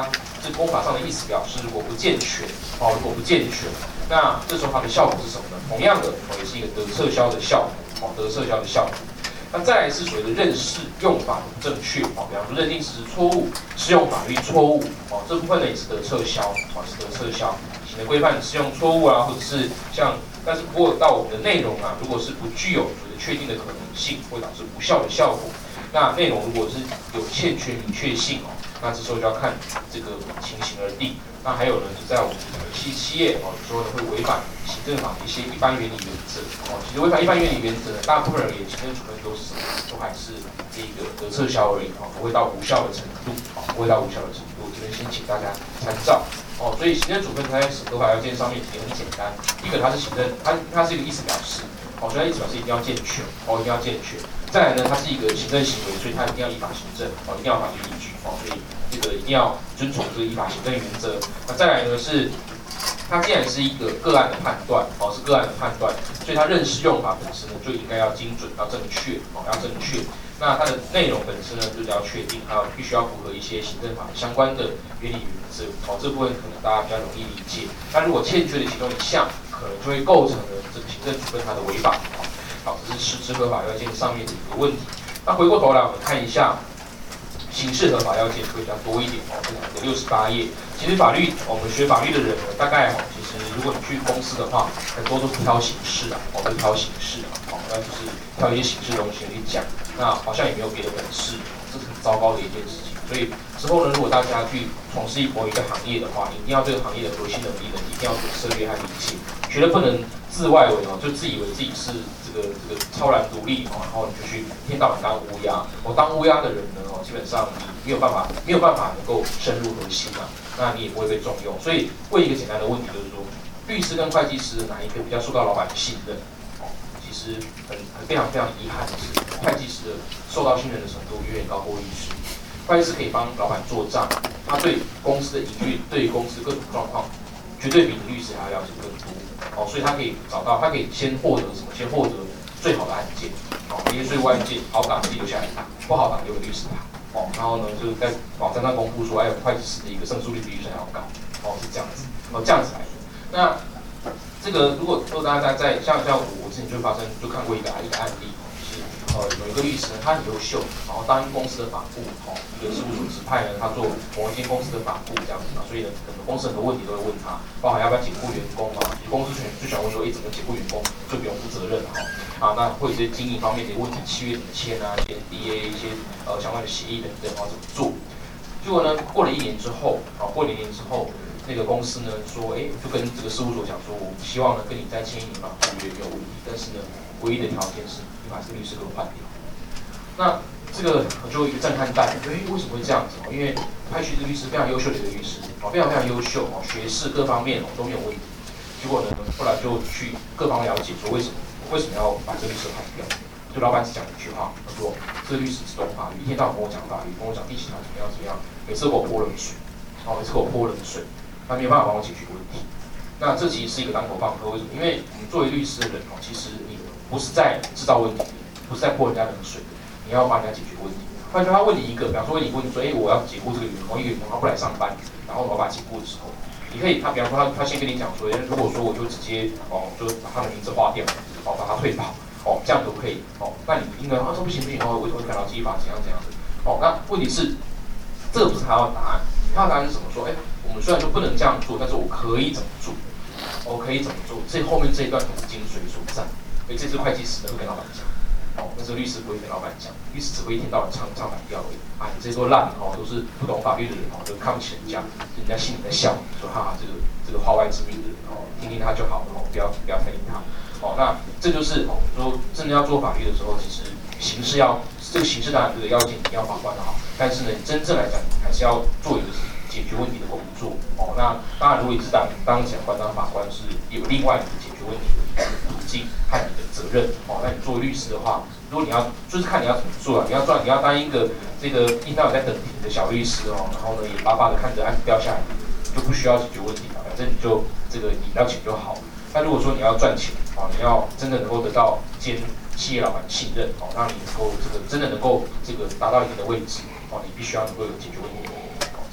这公法上的意思表示如果不健全，哦，如果不健全，那这时候它的效果是什么呢？同样的，哦，也是一个得撤销的效果，哦，得撤销的效果。那再来是所谓的认识用法的不正确，哦，比方说认定事实错误，适用法律错误，哦，这部分呢也是得撤销，哦，是得撤销。行政规范适用错误啊，或者是像，但是不过到我们的内容啊，如果是不具有所谓的确定的可能性，会导致无效的效果。那内容如果是有欠缺明确性哦，那这时候就要看这个情形而定。那还有呢，就在我们企企业哦，有时候呢会违反行政法的一些一般原理原则哦。其实违反一般原理原则呢，大部分而言，行政处分都是什么？都还是这个得撤销而已哦，不会到无效的程度哦，不会到无效的程度。这边先请大家参照哦。所以行政处分它在审核法要件上面也很简单，第一个它是行政，它它是一个意思表示哦，所以它意思表示一定要健全哦，一定要健全。再来呢，它是一个行政行为，所以它一定要依法行政哦，一定要法律依据哦，所以这个一定要遵从这个依法行政原则。那再来呢是，它既然是一个个案的判断哦，是个案的判断，所以它认识用法本身呢就应该要精准、要正确哦，要正确。那它的内容本身呢就是要确定，还有必须要符合一些行政法相关的原理原则哦，这部分可能大家比较容易理解。那如果欠缺的其中一项，可能就会构成了这个行政处分它的违法。好，这是实质合法要件上面的一个问题。那回过头来，我们看一下刑事合法要件会比较多一点哦，这两个六十八页。其实法律，我们学法律的人呢，大概哦，其实如果你去公司的话，很多都是挑刑事啊，哦，都挑刑事啊，哦，那就是挑一些刑事东西去讲，那好像也没有别的本事，这是很糟糕的一件事情。所以之后呢，如果大家去从事某一个行业的话，一定要对这个行业的核心能力呢，一定要有涉猎和理解，绝对不能自外围哦，就自以为自己是这个这个超然独立哦，然后你就去一天到晚当乌鸦。我、哦、当乌鸦的人呢，哦，基本上你没有办法没有办法能够深入核心啊，那你也不会被重用。所以问一个简单的问题，就是说，律师跟会计师哪一个比较受到老板的信任？哦，其实很很非常非常遗憾的是，会计师的受到信任的程度远远高过律师。会计师可以帮老板做账，他对公司的营运、对公司各种状况，绝对比你律师还要了解更多。哦，所以他可以找到，他可以先获得什么？先获得最好的案件。哦，一些税务案件好打自己留下来打，不好打留给律师打。哦，然后呢，就是在网站上公布说，哎，会计师的一个胜诉率比律师还要高。哦，是这样子。哦，这样子来的。那这个如果说大家在像像我我之前就发生就看过一个一个案例。呃，有一个律师呢，他很优秀，然后当公司的法务，哦，一个事务所指派呢，他做某一间公司的法务这样子嘛，所以呢，很多公司很多问题都会问他，包含要不要解雇员工嘛，公司全就想问说，哎，怎么解雇员工就不用负责任了哈，啊，那会有一些经营方面的问题，契约怎么签啊，一些 D A 一些呃相关的协议等等，然后怎么做？结果呢，过了一年之后，啊，过了一年之后，那个公司呢说，哎，就跟这个事务所讲说，我希望呢跟你再签一年法合约没有问题，但是呢，唯一的条件是。把这个律师给我换掉，那这个我就一个震撼弹，哎，为什么会这样子？因为派去的律师非常优秀的一个律师，哦，非常非常优秀哦，学识各方面哦都没有问题。结果呢，后来就去各方了解，说为什么为什么要把这个律师换掉？就老板只讲一句话，他说这个律师只懂法律，一天到晚跟我讲法律，跟我讲地形啊怎么样怎么样，每次给我泼冷水，哦，每次给我泼冷水，他没有办法帮我解决问题。那这其实是一个当头棒喝，为什么？因为我们作为律师的人哦，其实你不是在制造问题，不是在泼人家冷水，你要帮人家解决问题。换句话说，他问你一个，比方说问你问你说，哎，我要解雇这个员工，一个员工他不来上班，然后我要把他解雇的时候，你可以，他比方说他他先跟你讲说，如果说我就直接哦，就把他的名字划掉，哦，把他退保，哦，这样可不可以？哦，那你应该他说不行不行，哦，我我感到激法怎样怎样的，哦，那问题是，这个不是他要答案，他的答案是什么？说，哎，我们虽然说不能这样做，但是我可以怎么做？我可以怎么做？这后面这一段才是精髓所在。所以这次会计师呢会跟老板讲，哦，但是律师不会跟老板讲，律师只会一天到晚唱唱反调而已。啊，你这些都烂哦，都是不懂法律的人哦，都看不起人家，人家心里在笑，说哈哈，这个这个化外之命的人哦，听听他就好了哦，不要不要太理他。哦，那这就是哦，说真的要做法律的时候，其实刑事要这个刑事当然这个要件一定要把关的好，但是呢，真正来讲还是要做一个解决问题的工作。哦，那当然，如果你是当当检察官、当法官，是有另外的解决问题的途径和你的责任。哦，那你作为律师的话，如果你要就是看你要怎么做啊，你要赚，你要当一个这个一天到晚在等庭的小律师哦，然后呢眼巴巴的看着案子掉下来，你就不需要解决问题了，反正你就这个领到钱就好。但如果说你要赚钱，哦，你要真的能够得到兼企业老板的信任，哦，让你能够这个真的能够这个达到一定的位置，哦，你必须要能够有解决问题。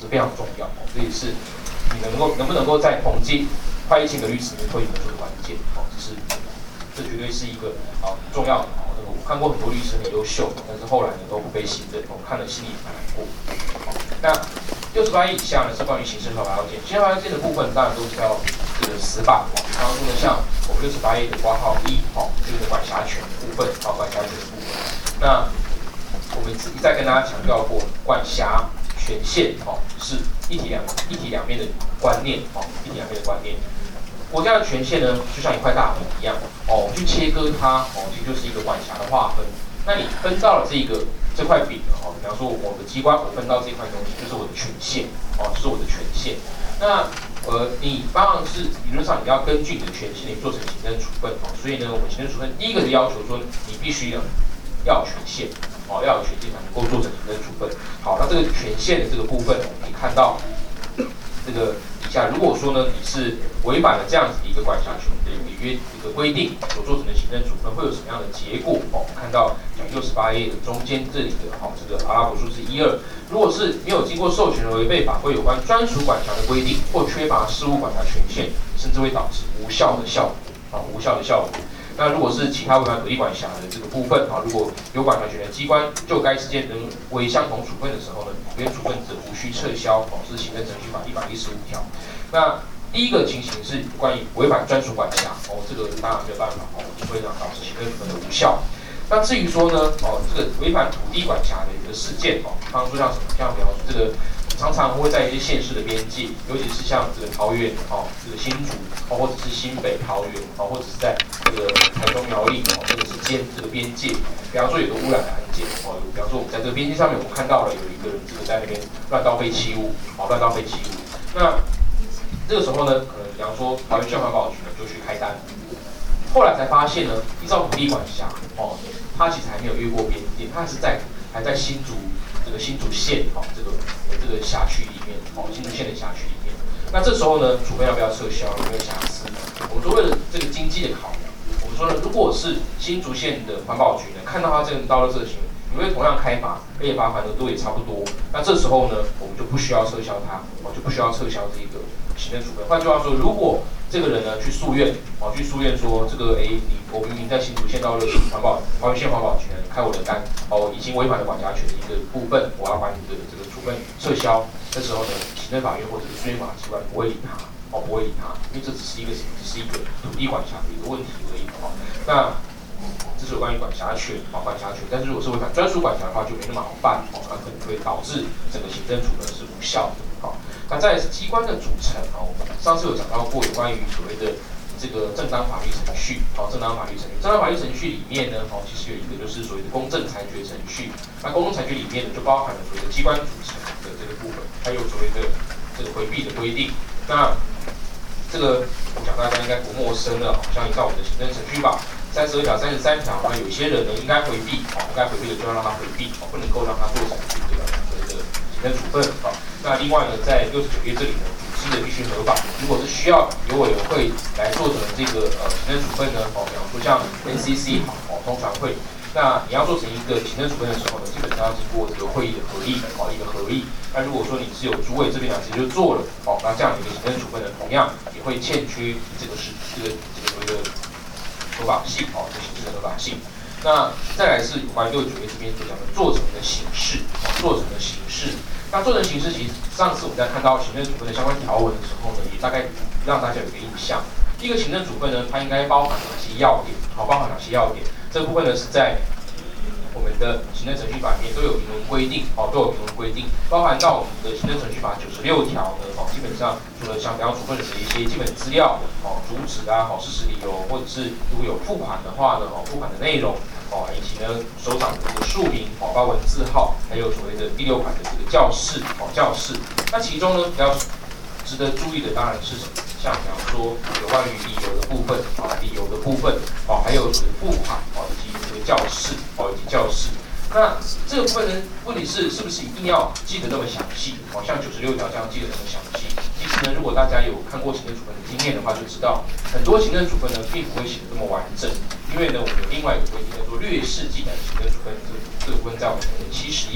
这非常重要哦，这也是你能够能不能够在同届快一千个律师里面脱颖而出的关键哦，这是这绝对是一个啊重要的哦。那个我看过很多律师很优秀，但是后来呢都不被信任，我看了心里蛮难过。好，那六十八页以下呢是关于刑事合法要件，刑事合法要件的部分当然都比较这个死板哦。刚刚说的像我们六十八页的括号一哦，这个管辖权的部分，好，管辖权的部分。那我们一再跟大家强调过，管辖权限哦是一体两一体两面的观念哦，一体两面的观念。国家的权限呢，就像一块大饼一样哦，去切割它哦，其实就是一个管辖的划分。那你分到了这个这块饼哦，比方说我的机关我分到这块东西，就是我的权限哦，就是我的权限。那呃，你当然是理论上你要根据你的权限，你做成行政处分哦。所以呢，我们行政处分第一个的要求说，你必须要要有权限哦，要有权限才能够做成行政处分。好，那这个权限的这个部分，我们可以看到这个底下，如果说呢你是违反了这样子的一个管辖权的一个约一个规定所做成的行政处分，会有什么样的结果？哦，我们看到讲六十八页的中间这里的好、哦、这个阿拉伯数字一二，如果是没有经过授权而违背法规有关专属管辖的规定，或缺乏事务管辖权限，甚至会导致无效的效果啊、哦，无效的效果。那如果是其他违反土地管辖的这个部分啊，如果有管辖权的机关就该事件能为相同处分的时候呢，原处分者无需撤销，哦，是行政程序法一百一十五条。那第一个情形是关于违反专属管辖，哦，这个当然没有办法，哦，会让导致行政处分的无效。那至于说呢，哦，这个违反土地管辖的一个事件，哦，比方说像什么，像比方说这个。常常会在一些县市的边界，尤其是像这个桃园哦，这个新竹哦，或者是新北桃园哦，或者是在这个台中苗栗哦，或者是间这个边界，比方说有个污染的案件哦，比方说我们在这个边界上面，我们看到了有一个人这个在那边乱倒废弃物，哦，乱倒废弃物。那这个时候呢，可能比方说桃园县环保局呢就去开单，后来才发现呢，依照土地管辖哦，它其实还没有越过边界，它是在还在新竹。这个新竹县哦，这个这个辖区里面哦，新竹县的辖区里面，那这时候呢，处分要不要撤销？有没有瑕疵？我们说为了这个经济的考量，我们说呢，如果是新竹县的环保局呢，看到他这个倒垃圾的行为，你会同样开罚，而且罚款额度也差不多，那这时候呢，我们就不需要撤销它，哦，就不需要撤销这个行政处分。换句话说，如果这个人呢去诉愿，哦，去诉愿说这个，哎，你我明明在新竹县道路环保桃园县环保局呢开我的单，哦，已经违反了管辖权的一个部分，我要把你的这个处分撤销。这时候呢，行政法院或者是诉愿法机关不会理他，哦，不会理他，因为这只是一个只是一个土地管辖的一个问题而已，哦，那这是有关于管辖权，哦，管辖权。但是如果是违反专属管辖的话，就没那么好办，哦，那可能会导致整个行政处分是无效的，哦。那再来是机关的组成哦，我们上次有讲到过有关于所谓的这个正当法律程序，哦，正当法律程序，正当法律程序里面呢，哦，其实有一个就是所谓的公正裁决程序。那公正裁决里面呢，就包含了所谓的机关组成的这个部分，还有所谓的这个回避的规定。那这个我讲大家应该不陌生了，好像依照我们的行政程序法三十二条、三十三条，那有些人呢应该回避，哦，应该回避的就要让他回避，哦，不能够让他做成这个所谓的行政处分，哦。那另外呢，在六十九页这里呢，组织的必须合法。如果是需要由委员会来做成这个呃行政处分呢，哦，比方说像 N C C 哦通传会，那你要做成一个行政处分的时候呢，基本上要经过这个会议的合议，哦一个合议。那如果说你是有主委这边呢直接就做了，哦，那这样的一个行政处分呢，同样也会欠缺这个是这个这个所谓的合法性，哦，这形式的合法性。那再来是有关六十九页这边所讲的做成的形式，哦，做成的形式。那做成形式，其实上次我们在看到行政处分的相关条文的时候呢，也大概让大家有一个印象。第一个行政处分呢，它应该包含哪些要点？好，包含哪些要点？这个部分呢是在我们的行政程序法里面都有明文规定，哦，都有明文规定，包含到我们的行政程序法九十六条呢，哦，基本上除了像比方处分的一些基本资料，哦，主旨啊，好，事实理由，或者是如果有付款的话呢，哦，付款的内容。哦，以及呢，首长的这个署名、哦，包文字号，还有所谓的第六款的这个教室，哦，教室。那其中呢，比较值得注意的当然是什么？像比方说有关于理由的部分，啊，理由的部分，哦，还有所谓的付款，哦，以及这个教室，哦，以及教室。那这个部分呢，问题是是不是一定要记得那么详细？哦，像九十六条这样记得那么详细？其实呢，如果大家有看过行政处分的经验的话，就知道很多行政处分呢，并不会写得这么完整。因为呢，我们有另外一个规定叫做略式记载行政处分，这这个部分在我们的七十页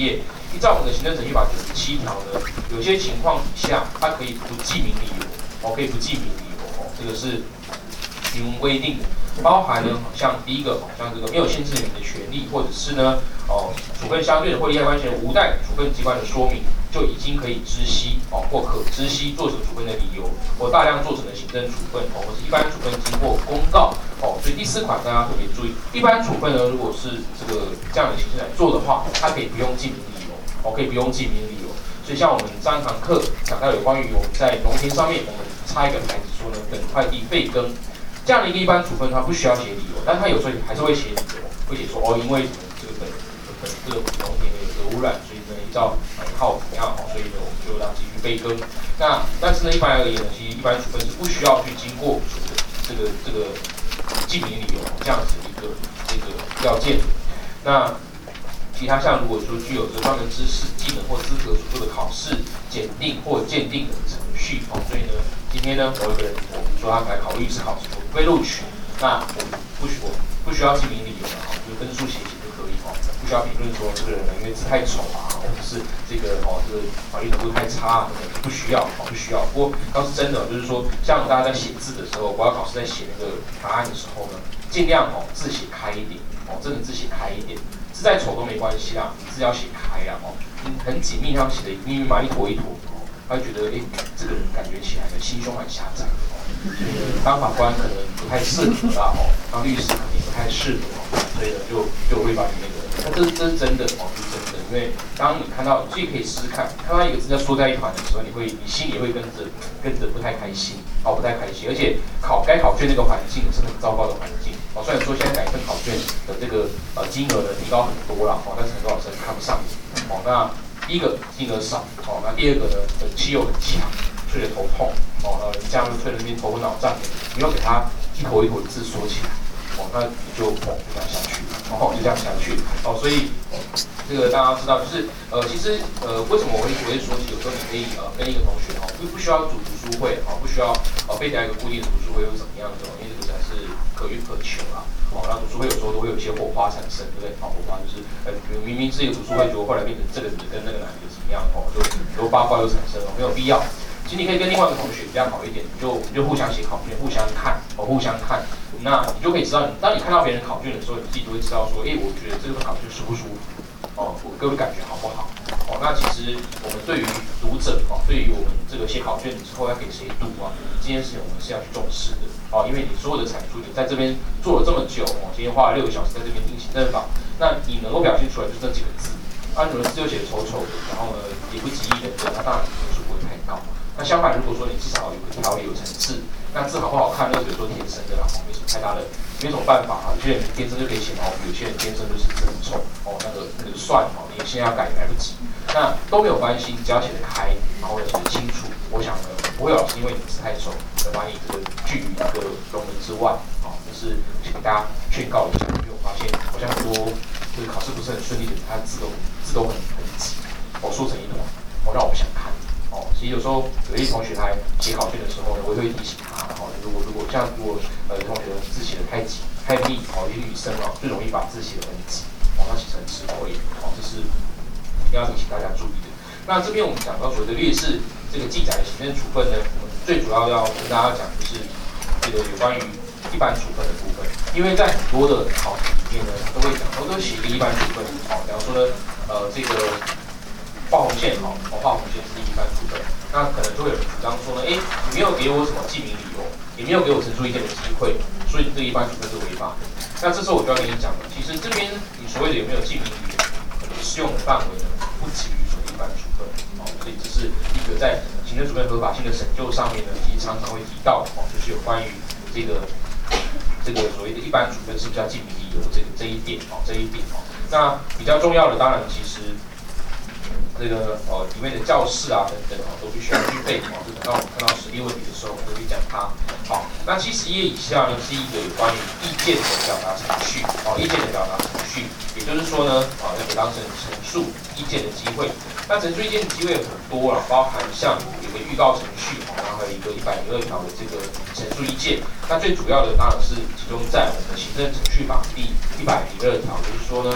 依照我们的行政程序法九十七条呢，有些情况底下，它可以不记明理由，哦，可以不记明理由，哦，这个是明文规定的。包含呢，像第一个，像这个没有限制人的权利，或者是呢，哦，处分相对的或利害关系人无待处分机关的说明，就已经可以知悉，哦，或可知悉做成处分的理由，或大量做成的行政处分，哦，或是一般处分经过公告，哦，所以第四款大家特别注意，一般处分呢，如果是这个这样的形式来做的话，它可以不用记明理由，哦，可以不用记明理由。所以像我们上一堂课讲到有关于我们在农田上面，我们插一个牌子说呢，本块地废耕。这样的一个一般处分，它不需要写理由，但它有时候还是会写理由，会写说哦，因为这个本本这个农田有这个污染，所以呢依照每号怎么样，所以呢我们就让继续废耕。那但是呢，一般而言呢，其实一般处分是不需要去经过这个这个记明理由这样子一个这个要件。那其他像如果说具有这专门知识、技能或资格所做的考试、检定或鉴定的程序，哦，所以呢，今天呢，某一个人我们说他来考律师考试，我不被录取，那我们不需我不需要记明理由了，哦，就分数写写就可以，哦，不需要评论说这个人呢因为字太丑啊，或者是这个哦这个法律程度太差啊，等等，不需要，哦，不需要。不过倒是真的，就是说，像大家在写字的时候，国考考试在写那个答案的时候呢，尽量哦字写开一点，哦，真的字写开一点。字再丑都没关系啦，字要写开啦，哦，很紧密，上写的密密麻一坨一坨，哦，他会觉得，哎，这个人感觉起来的心胸很狭窄，哦，所以呢，当法官可能不太适合啦，哦，当律师可能也不太适合，哦，所以呢，就就会把你那个，那这这是真的，哦，是真的，因为当你看到，你自己可以试试看，看到一个字在缩在一团的时候，你会，你心里会跟着跟着不太开心，哦，不太开心，而且考该考卷那个环境是很糟糕的环境。哦，虽然说现在改一份考卷的这个呃金额呢提高很多了，哦，但是很多老师看不上。哦，那第一个金额少，哦，那第二个呢，冷气又很强，睡得头痛，哦，那你这样睡得那边头昏脑胀，你要给他一坨一坨的字缩起来，哦，那你就哦就这样下去，哦就这样下去，哦，所以这个大家知道，就是呃其实呃为什么我会我会说起，有时候你可以呃跟一个同学哦不不需要组读书会，哦不需要呃被加一个固定的读书会又怎么样的，因为这个才是可遇可求啦。哦，那读书会有时候都会有一些火花产生，对不对？好，火花就是呃明明是一个读书会，结果后来变成这个人跟那个男的怎么样，哦，就很多八卦又产生了，没有必要。其实你可以跟另外一个同学比较好一点，你就你就互相写考卷，互相看，哦，互相看，那你就可以知道你，当你看到别人考卷的时候，你自己就会知道说，哎，我觉得这个考卷舒不舒服，哦，我各位感觉好不好？哦，那其实我们对于读者，哦，对于我们这个写考卷之后要给谁读啊，这件事情我们是要去重视的，哦，因为你所有的产出，你在这边做了这么久，哦，今天花了六个小时在这边进行政法，那你能够表现出来就是这几个字，啊，你的字又写得丑丑的，然后呢也不及意的，那当然分数不会太高。那相反，如果说你至少有个条理、有层次，那字好不好看，那比如说天生的啦，没什么太大的，没什么办法啊。有些人天生就可以写毛笔，有些人天生就是字很丑哦，那个那个算哦，你现在要改也来不及，那都没有关系，你只要写得开，然后呢写得清楚，我想呢不会有老师因为你字太丑而把你这个拒于一个龙门之外，好，这是请大家劝告一下，因为我发现好像很多这个考试不是很顺利的，他字都字都很很挤，哦，缩成一团，哦，让我不想看。哦，其实有时候有一些同学他写考卷的时候呢，我也会提醒他，哦，如果如果像如果呃同学字写的太挤太密，哦，一些女生哦最容易把字写的很挤，哦，那写成吃亏，哦，这是一定要提醒大家注意的。那这边我们讲到所谓的劣势这个记载的行政处分呢，我们最主要要跟大家讲就是这个有关于一般处分的部分，因为在很多的考题里面呢，都会讲，都都写一个一般处分，哦，比方说呢，呃，这个。画红线，好，哦，画红线是一般处分，那可能就会有人主张说呢，哎，你没有给我什么记明理由，也没有给我陈述意见的机会，所以这一般处分是违法的。那这时候我就要跟你讲了，其实这边你所谓的有没有记明理由，适用的范围呢，不及于所谓一般处分，哦，所以这是一个在行政处分合法性的审究上面呢，其实常常会提到，哦，就是有关于这个这个所谓的一般处分是不是要记明理由这个这一点，哦，这一点，哦，那比较重要的当然其实。这个呃里面的教室啊等等啊都必须要具备哦，就等到我们看到实例问题的时候，我们就去讲它。好，那七十页以下呢是一个有关于意见的表达程序，哦，意见的表达程序，也就是说呢，啊要给当事人陈述意见的机会。那陈述意见的机会有很多了，包含像有个预告程序，然后还有一个一百零二条的这个陈述意见。那最主要的当然是集中在我们的行政程序法第一百零二条，就是说呢。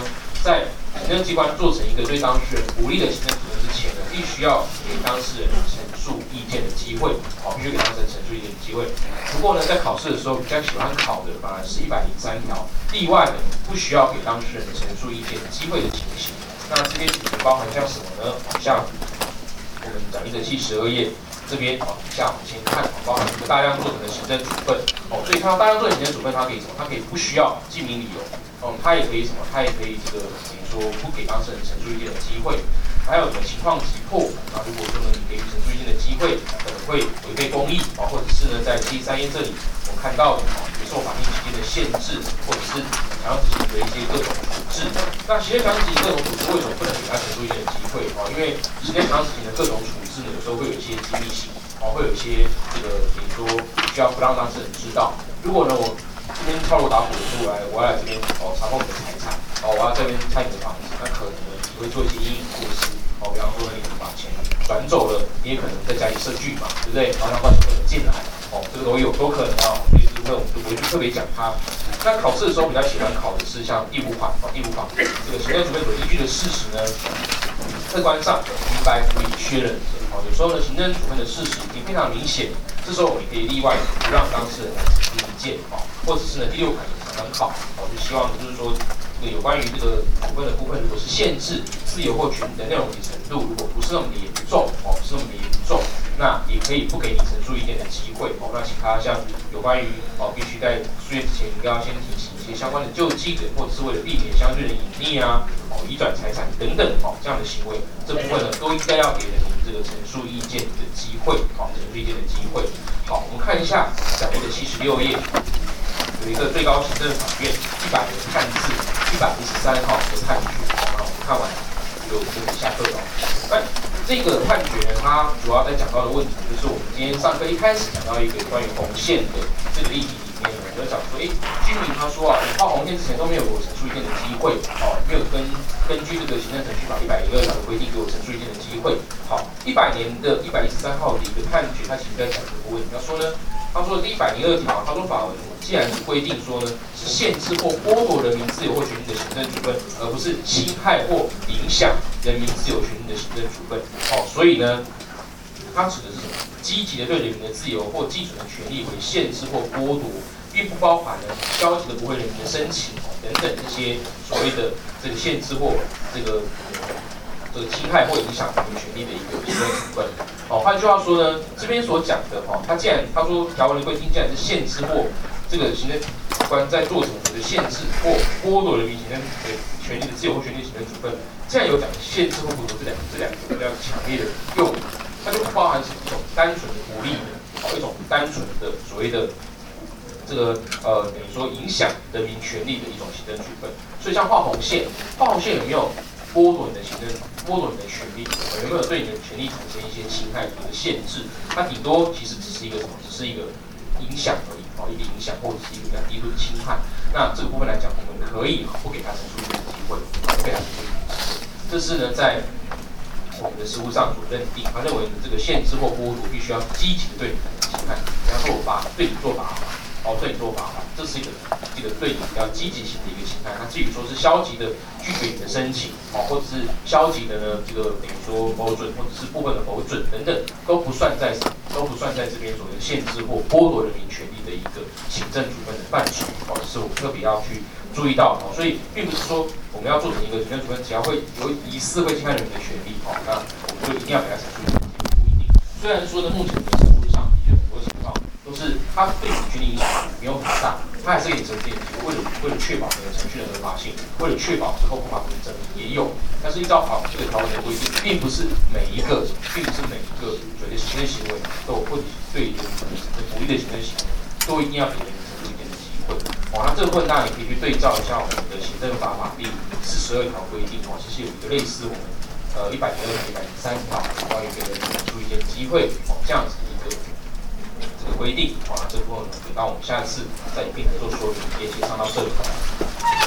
在行政机关做成一个对当事人不利的行政处分之前呢，必须要给当事人陈述意见的机会，哦，必须给当事人陈述意见的机会。不过呢，在考试的时候比较喜欢考的反而是一百零三条，例外的不需要给当事人陈述意见机会的情形。那这些情形包含像什么呢？像我们讲义的第十二页这边，哦，底下我们先看，包含一个大量做成的行政处分，哦，所以看到大量做成行政处分，它可以什么？它可以不需要记明理由。嗯，他也可以什么？他也可以这个等于说不给当事人陈述意见的机会。还有什么情况急迫？那如果说呢你给予陈述意见的机会，可能会违背公义啊，或者是呢在第三页这里我们看到的啊，接受法定期间的限制，或者是强制执行的一些各种处置。那行政强制执行各种处置为什么不能给他陈述意见的机会啊？因为行政强制执行的各种处置呢，有时候会有一些机密性啊，会有一些这个等于说需要不让当事人知道。如果呢我这边敲锣打鼓的出来，我要来这边哦查封你的财产，哦我要这边拆你的房子，那可能呢你会做一些因应措施，哦比方说呢你把钱转走了，你也可能在家里设剧嘛，对不对？然后让小朋友进来，哦这个都有都可能啊，所以这部分我们就不会去特别讲它。那考试的时候比较喜欢考的是像第五款，哦第五款这个行政处分所依据的事实呢，客观上明白足以确认的，哦有时候呢行政处分的事实已经非常明显，这时候我们可以例外不让当事人来提出意见，哦。或者是呢，第六款也常常考，我就希望就是说，这个有关于这个处分的部分，如果是限制自由或权利的内容及程度，如果不是那么的严重，哦，不是那么的严重，那也可以不给你陈述意见的机会，哦，那其他像有关于哦，必须在书阅之前应该要先提醒一些相关的救济的，或者是为了避免相对的隐匿啊，哦，移转财产等等，哦，这样的行为，这部分呢都应该要给人民这个陈述意见的机会，好，陈述意见的机会。好，我们看一下讲义的七十六页。有一个最高行政法院一百人判字一百一十三号的判决，好，那我们看完就就可以下课了。那这个判决呢，它主要在讲到的问题，就是我们今天上课一开始讲到一个关于红线的这个议题里面呢，就讲说，哎，居民他说啊，你画红线之前都没有给我陈述意见的机会，哦，没有根根据这个行政程序法一百零二条的规定给我陈述意见的机会。好，一百年的一百一十三号的一个判决，它其实在讲这个问题，他说呢。他说的第一百零二条，他说法文既然是规定说呢，是限制或剥夺人民自由或权利的行政处分，而不是侵害或影响人民自由权利的行政处分。哦，所以呢，它指的是什么？积极的对人民的自由或既存的权利为限制或剥夺，并不包含呢消极的不会人民的申请等等这些所谓的这个限制或这个。这个侵害或影响人民权利的一个行政处分。好，换句话说呢，这边所讲的哈，他既然他说条文的规定既然是限制或这个行政官在做什么的限制或剥夺人民行政权利的自由或权利行政处分，既然有讲限制或剥夺这两这两个比较强烈的用语，它就不包含是一种单纯的不利的，好一种单纯的所谓的。这个呃，等于说影响人民权利的一种行政处分，所以像画红线，画红线有没有剥夺你的行政、剥夺你的权利，有没有对你的权利产生一些侵害、一个限制？它顶多其实只是一个什么？只是一个影响而已，哦，一个影响或者是一个比较低度的侵害。那这个部分来讲，我们可以不给他陈述意见的机会，不给他陈述意见的机会。这是呢，在我们的实务上所认定，他认为呢，这个限制或剥夺必须要积极的对你侵害，然后把对你做法。哦，对你做法，这是一个这个对你比较积极性的一个心态。那至于说是消极的拒绝你的申请，哦，或者是消极的呢，这个等于说否准，或者是部分的否准等等，都不算在都不算在这边所谓的限制或剥夺人民权利的一个行政处分的范畴。哦，是我们特别要去注意到。哦，所以并不是说我们要做成一个行政处分，只要会有疑似会侵害人民的权利，哦，那我们就一定要给他陈述意见，不一定。虽然说呢，目前的实务上的确很多情况。都是它对你权利影响没有很大，它还是给你呈现，为了为了确保这个程序的合法性，为了确保之后不法不正也有，但是依照法这个条文的规定，并不是每一个，并不是每一个所谓的行政行为都有会对人民不利的行政行为，都一定要给人民陈述意见的机会。哦，那这个部分当然也可以去对照一下我们的行政法法第四十二条规定，哦，其实有一个类似我们呃一百零二条、一百零三条关于给人民陈述意见机会，哦，这样子的一个。这个规定，好，那这部分呢，等到我们下一次再一并来做说明，也先上到这里。